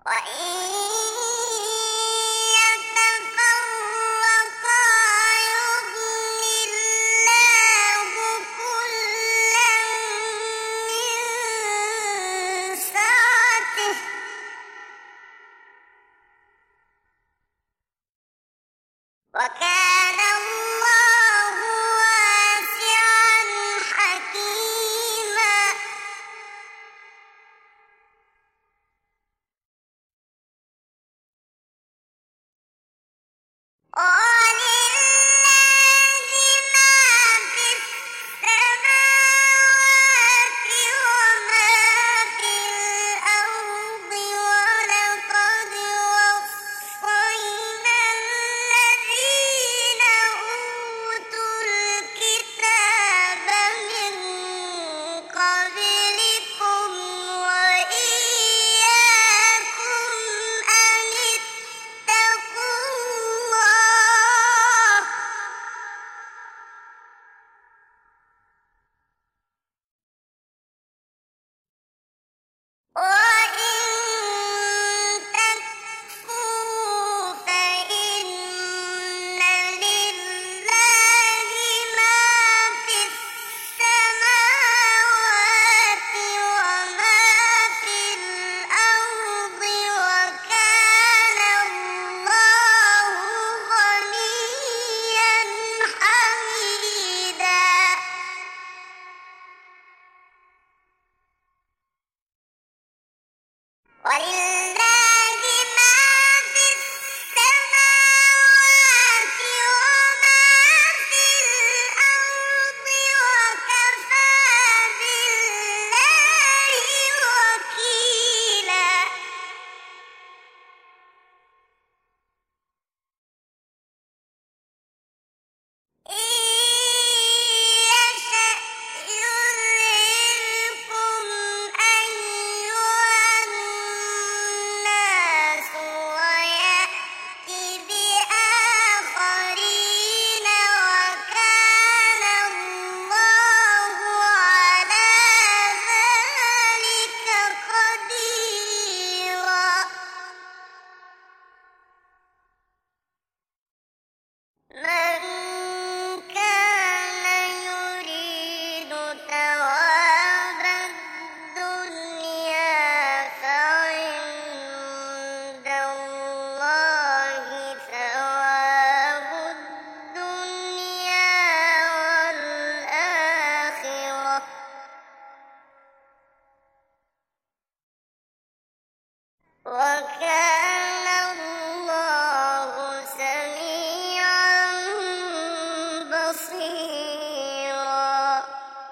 وإن يتفرقا يغن الله كلا من سعته وكان الله واسعا حكيما. ولله ما في السماوات وما في الأرض ولقد وصينا الذين أوتوا الكتاب من قبلكم وإياكم أن اتقوا الله وإن تكفروا فإن لله ما في السماوات وما في الأرض وكان الله غنيا حميدا. ولله ما في السماوات وما في الأرض وكفى بالله وكيلا. إن يشأ يذهبكم أيها الناس ويأت بآخرين وكان الله على ذلك قديرا. من كان يريد ثواب الدنيا فعند الله ثواب الدنيا والآخرة وكان الله سميعا بصيرا.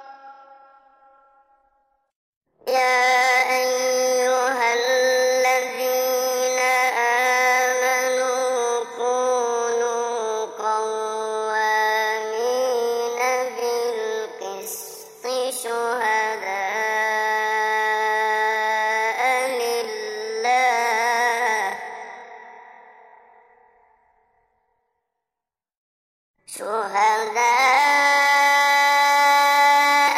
يا أيها الذين آمنوا كونوا قوامين بالقسط شهداء لله شهداء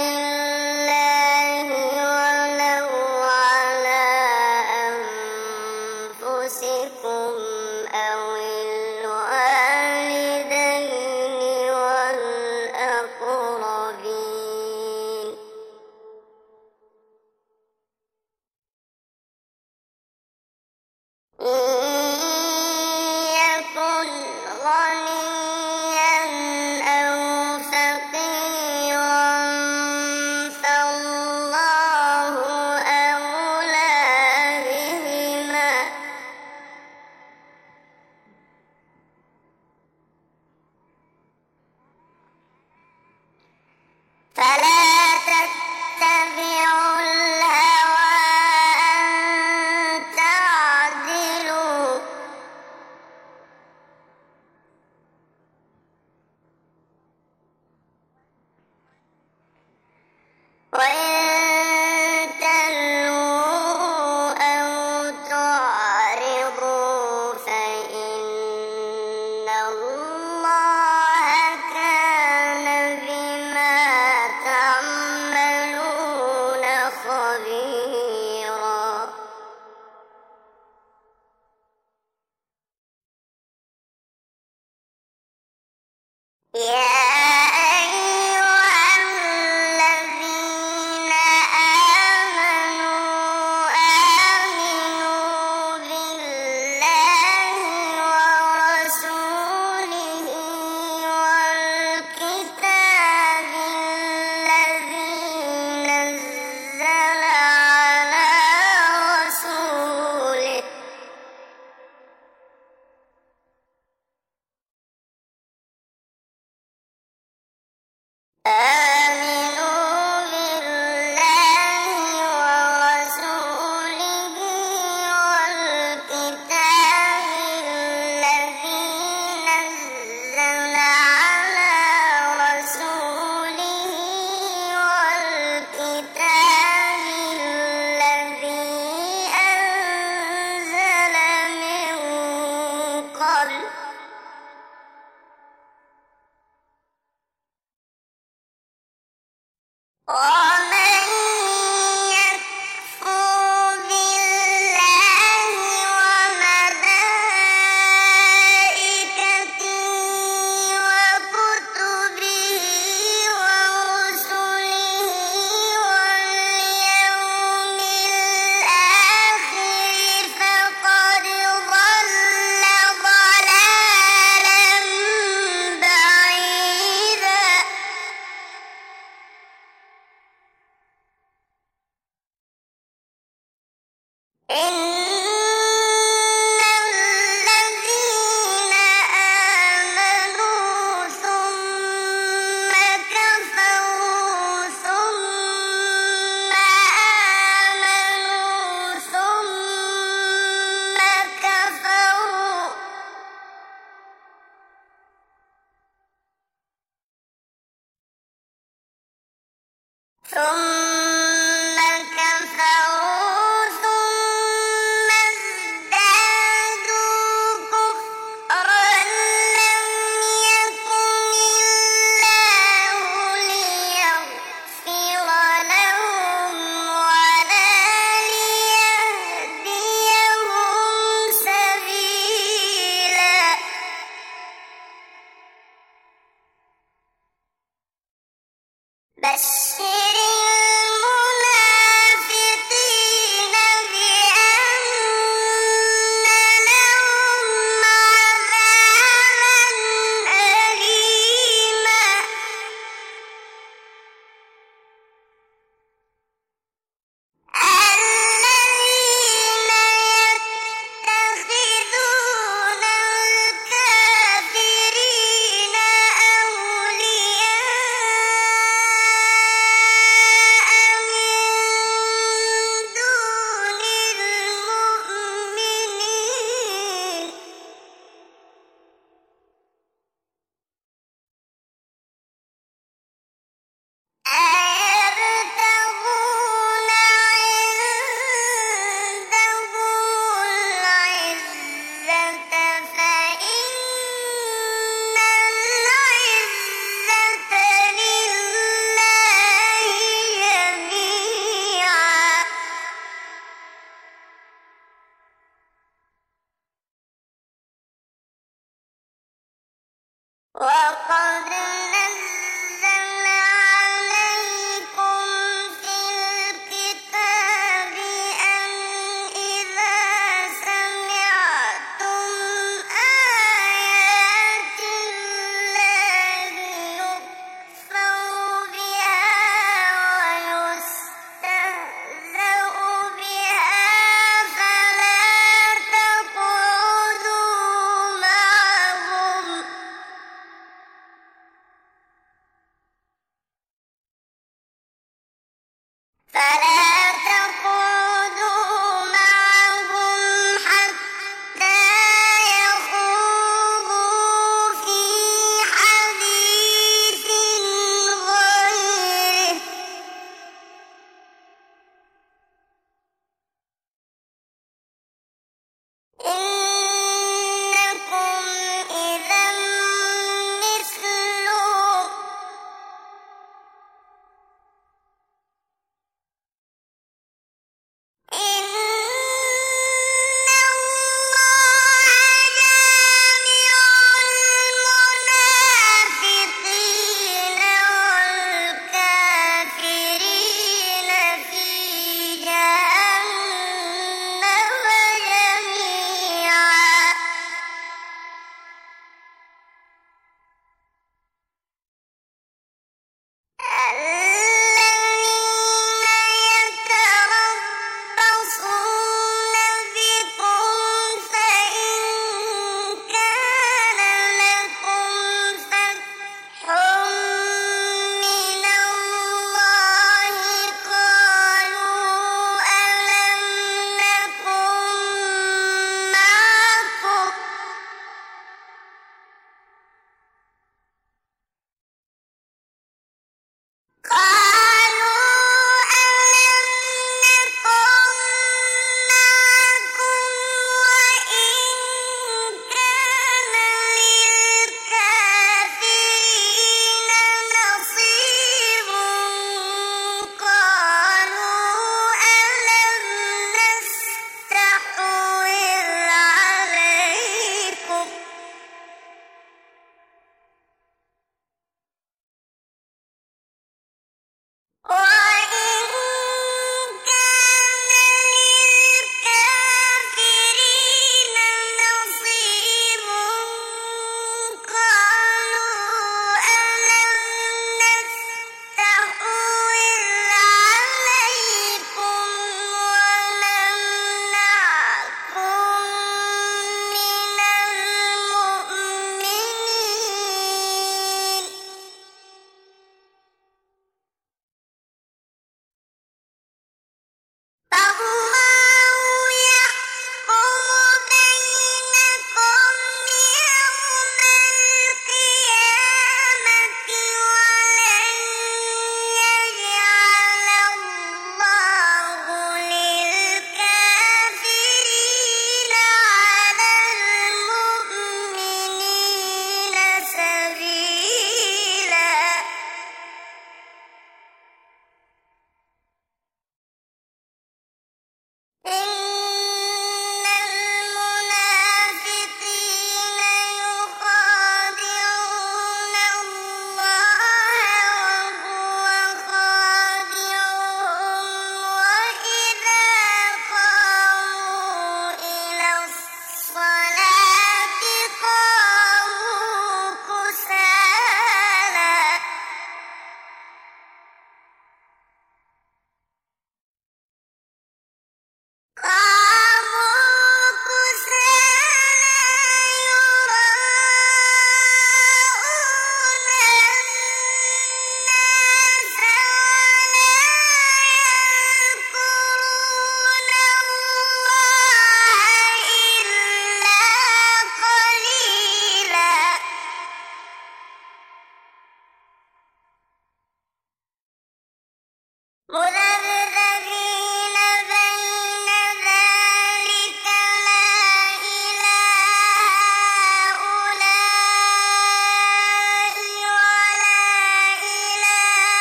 لله ولو على أنفسكم أو الوالدين والأقربين ومن يكفر بالله وملائكته وكتبه ورسله واليوم الآخر فقد ضل ضلالا بعيدا. إن الذين آمنوا ثم كفروا ثم آمنوا ثم كفروا ثم كفروا ثم ازدادوا كفرا لم يكن الله ليغفر لهم ولا ليهديهم سبيلا. بشر المنافقين بأن لهم عذابا أليما. الذين يتخذون الكافرين أولياء من دون المؤمنين أيبتغون عندهم العزة فإن العزة لله جميعا. وقد مذبذبين بين ذلك لا إلى هؤلاء ولا إلى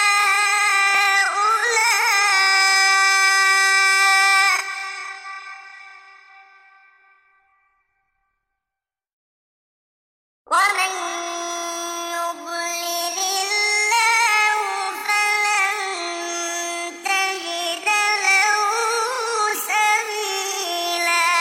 هؤلاء ومن يضلل الله فلن تجد له سبيلا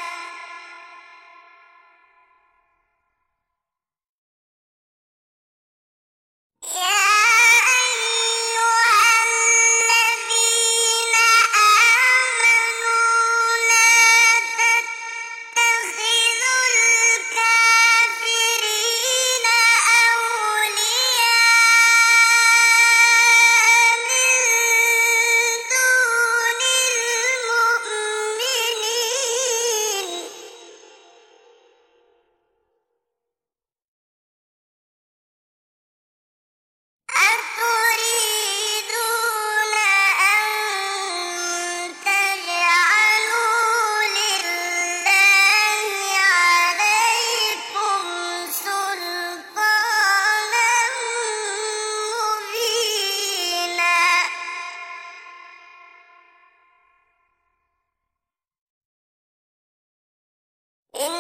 يا أيها الذين آمنوا لا تتخذوا الكافرين أولياء من دون المؤمنين أتريدون أن تجعلوا لله عليكم سلطانا مبينا إن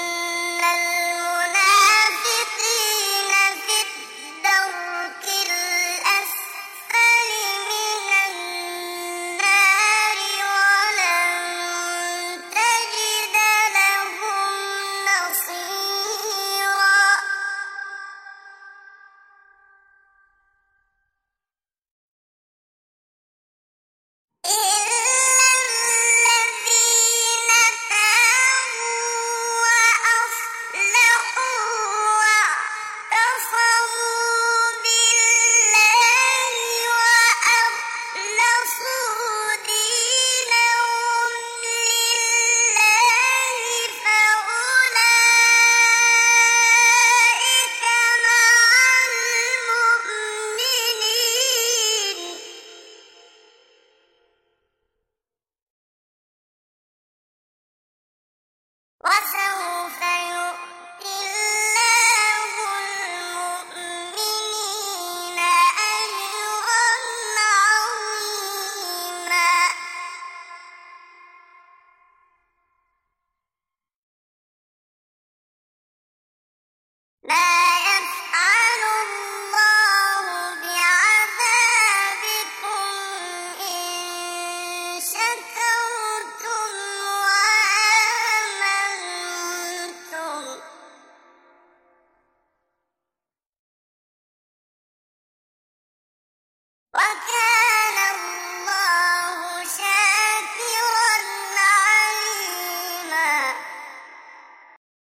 المنافقين في الدرك الأسفل من النار ولن تجد لهم نصيرا إلا الذين تابوا وأصلحوا واعتصموا بالله وأخلصوا دينهم لله فأولئك مع المؤمنين وسوف يؤتي الله المؤمنين أجرا عظيما ما يفعل الله بعذابكم إن شكرتم وآمنتم وكان